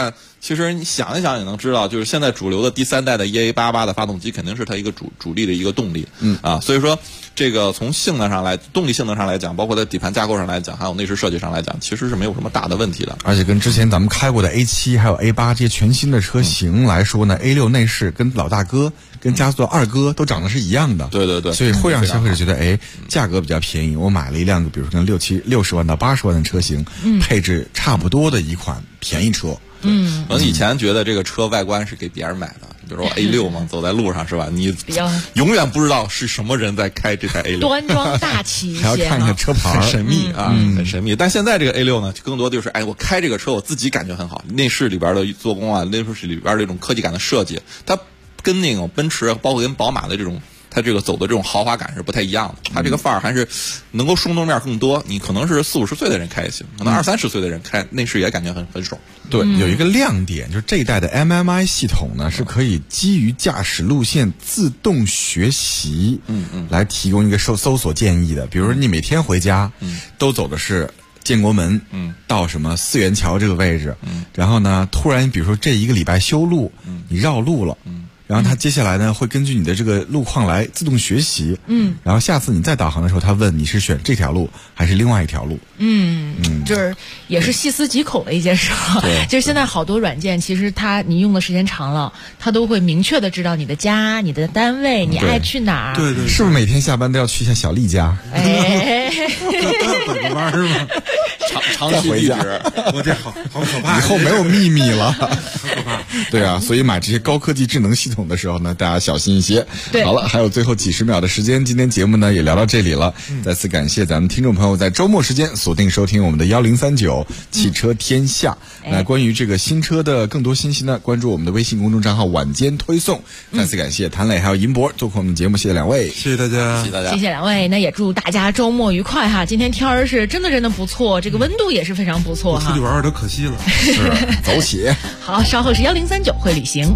其实你想一想也能知道，就是现在主流的第3代的 EA88 的发动机肯定是它一个主力的一个动力，所以说这个从性能上来，动力性能上来讲，包括在底盘架构上来讲，还有内饰设计上来讲，其实是没有什么大的问题的。 而且跟之前咱们开过的 A7 还有 A8 这些全新的车型来说呢，A6 内饰跟老大哥跟加速的二哥都长得是一样的， 对对对， 所以会让消费者觉得，价格比较便宜，我买了一辆比如说跟60万到80万的车型，配置差不多的一款便宜车。 我以前觉得这个车外观是给别人买的，比如说 A6 嘛，走在路上是吧？你永远不知道是什么人在开这台 A6， 端庄大气一些， 还要看一下车牌， 很神秘很神秘。但现在这个 A6 呢，更多的就是我开这个车我自己感觉很好，内饰里边的做工啊，内饰里边这种科技感的设计，它跟那种奔驰包括跟宝马的这种它这个走的这种豪华感是不太一样的，它这个范儿还是能够生动面更多。你可能是40-50岁的人开也行，可能20-30岁的人开内饰也感觉很爽。 对，有一个亮点就是这一代的 MMI 系统呢，是可以基于驾驶路线自动学习，来提供一个搜索建议的。比如说你每天回家，都走的是建国门，到什么四元桥这个位置，然后呢，突然比如说这一个礼拜修路，你绕路了。然后它接下来呢会根据你的这个路况来自动学习，然后下次你再导航的时候，它问你是选这条路还是另外一条路， 就是也是细思极恐的一件事。就是现在好多软件，其实你用的时间长了，它都会明确的知道你的家、你的单位，你爱去哪儿。 对，是不是每天下班都要去一下小丽家？ 拐个弯是吗？ 长期地址， 我这好可怕！ 以后没有秘密了，好可怕。对啊，所以买这些高科技智能系统的时候呢，大家小心一些。好了，还有最后几十秒的时间，今天节目呢也聊到这里了。再次感谢咱们听众朋友在周末时间锁定收听我们的1039汽车天下。那关于这个新车的更多信息呢，关注我们的微信公众账号晚间推送。再次感谢谭磊还有银博做客我们节目，谢谢两位， 谢谢大家， 谢谢大家， 谢谢两位。那也祝大家周末愉快哈！今天天儿是真的不错，这个温度也是非常不错哈。 出去玩都可惜了， 是走起。 好，稍后是1039会旅行。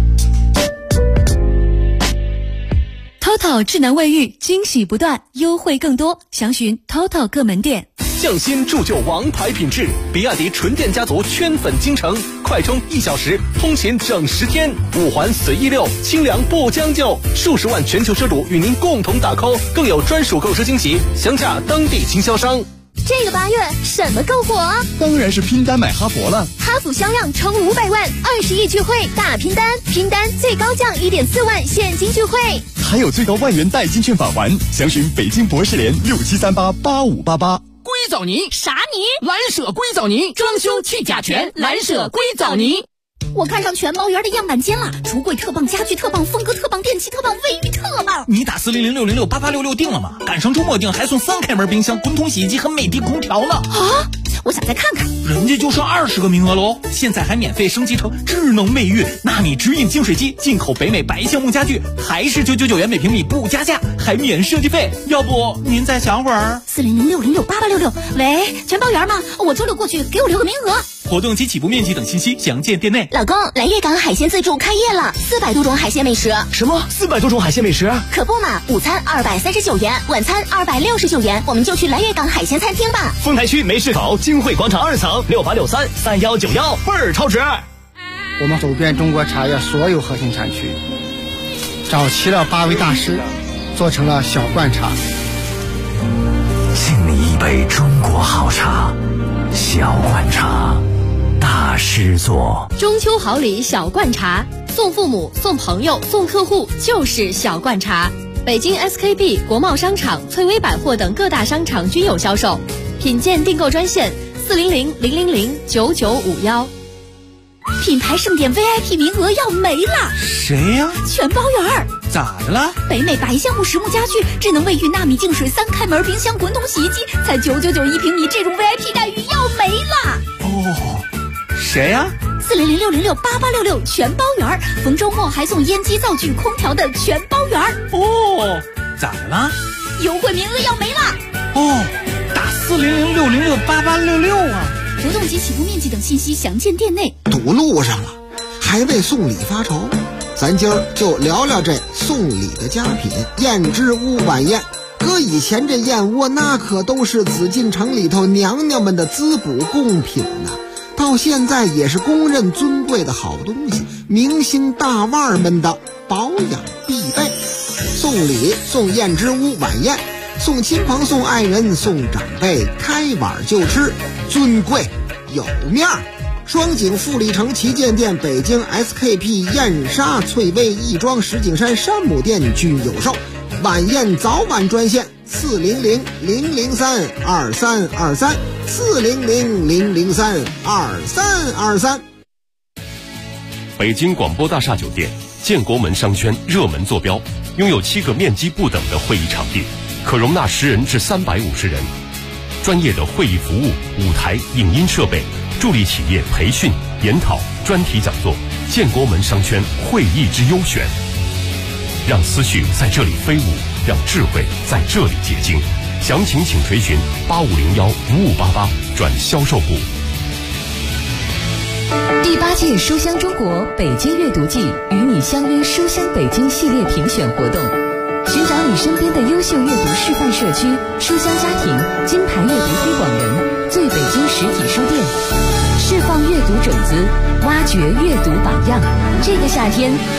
TOTO 智能卫浴惊喜不断，优惠更多，详询 TOTO 各门店。 匠心铸就王牌品质，比亚迪纯电家族圈粉京城，快充1小时，通勤整10天，5环随意溜，清凉不将就，数十万全球车主与您共同打 call， 更有专属购车惊喜，详洽当地经销商。 这个8月什么更火啊？ 当然是拼单买哈弗了。 哈弗销量冲500万，20亿聚会大拼单，拼单最高降1.4万现金聚会， 还有最高万元代金券返还，详询北京博士联67388588。 硅藻泥啥泥？蓝舍硅藻泥，装修去甲醛，蓝舍硅藻泥。 我看上全包园的样板间了，橱柜特棒，家具特棒，风格特棒，电器特棒，卫浴特棒。 你打400-606-8866定了吗？赶上周末定还送3开门冰箱、滚筒洗衣机和美的空调呢。 啊！我想再看看。 人家就剩20个名额喽，现在还免费升级成智能卫浴，纳米直饮净水机，进口北美白橡木家具，还是999元每平米不加价，还免设计费。要不您再想会儿 ？400-606-8866。喂，全包园吗？我周6过去，给我留个名额。 活动及起步面积等信息详见店内。 老公，来粤港海鲜自助开业了，400多种海鲜美食。 什么400多种海鲜美食？ 可不嘛，午餐239元，晚餐269元，我们就去来粤港海鲜餐厅吧。 丰台区梅市口金汇广场2层68633191，倍儿超值。 我们走遍中国茶叶所有核心产区，找齐了8位大师，做成了小罐茶。 敬你一杯中国好茶，小罐茶。大师做中秋好礼小罐茶，送父母、送朋友、送客户就是小罐茶。北京 SKP、国贸商场、翠微百货等各大商场均有销售。品鉴订购专线400-000-9951。品牌盛典 VIP 名额要没了。 谁呀？ 全包园。 咋的了？ 北美白橡木实木家具、智能卫浴、纳米净水、3开门冰箱、滚筒洗衣机，才999一平米，这种 VIP 待遇要没了。 哦，谁呀 ？400-606-8866全包园，逢周末还送烟机、灶具、空调的全包园。 哦，咋的了？ 优惠名额要没了。 哦，打400-606-8866啊！ 活动及起步面积等信息详见店内。 堵路上了，还为送礼发愁，咱今儿就聊聊这送礼的佳品燕之屋晚宴。搁以前这燕窝那可都是紫禁城里头娘娘们的滋补贡品呐。 到现在也是公认尊贵的好东西，明星大腕们的保养必备。送礼送燕之屋晚宴，送亲朋送爱人送长辈，开碗就吃，尊贵有面儿。双井富力城旗舰店、北京 SKP 燕莎翠微亦庄石景山山姆店均有售。晚宴早晚专线400-003-2323，400-003-2323。 北京广播大厦酒店建国门商圈热门坐标，拥有7个面积不等的会议场地，可容纳10人至350人。专业的会议服务、舞台、影音设备，助力企业培训、研讨、专题讲座。建国门商圈会议之优选，让思绪在这里飞舞，让智慧在这里结晶。详情请垂询8501-5588转销售部。 第8届书香中国北京阅读季与你相约书香北京系列评选活动，寻找你身边的优秀阅读示范社区、书香家庭、金牌阅读推广人、最北京实体书店，释放阅读种子，挖掘阅读榜样。这个夏天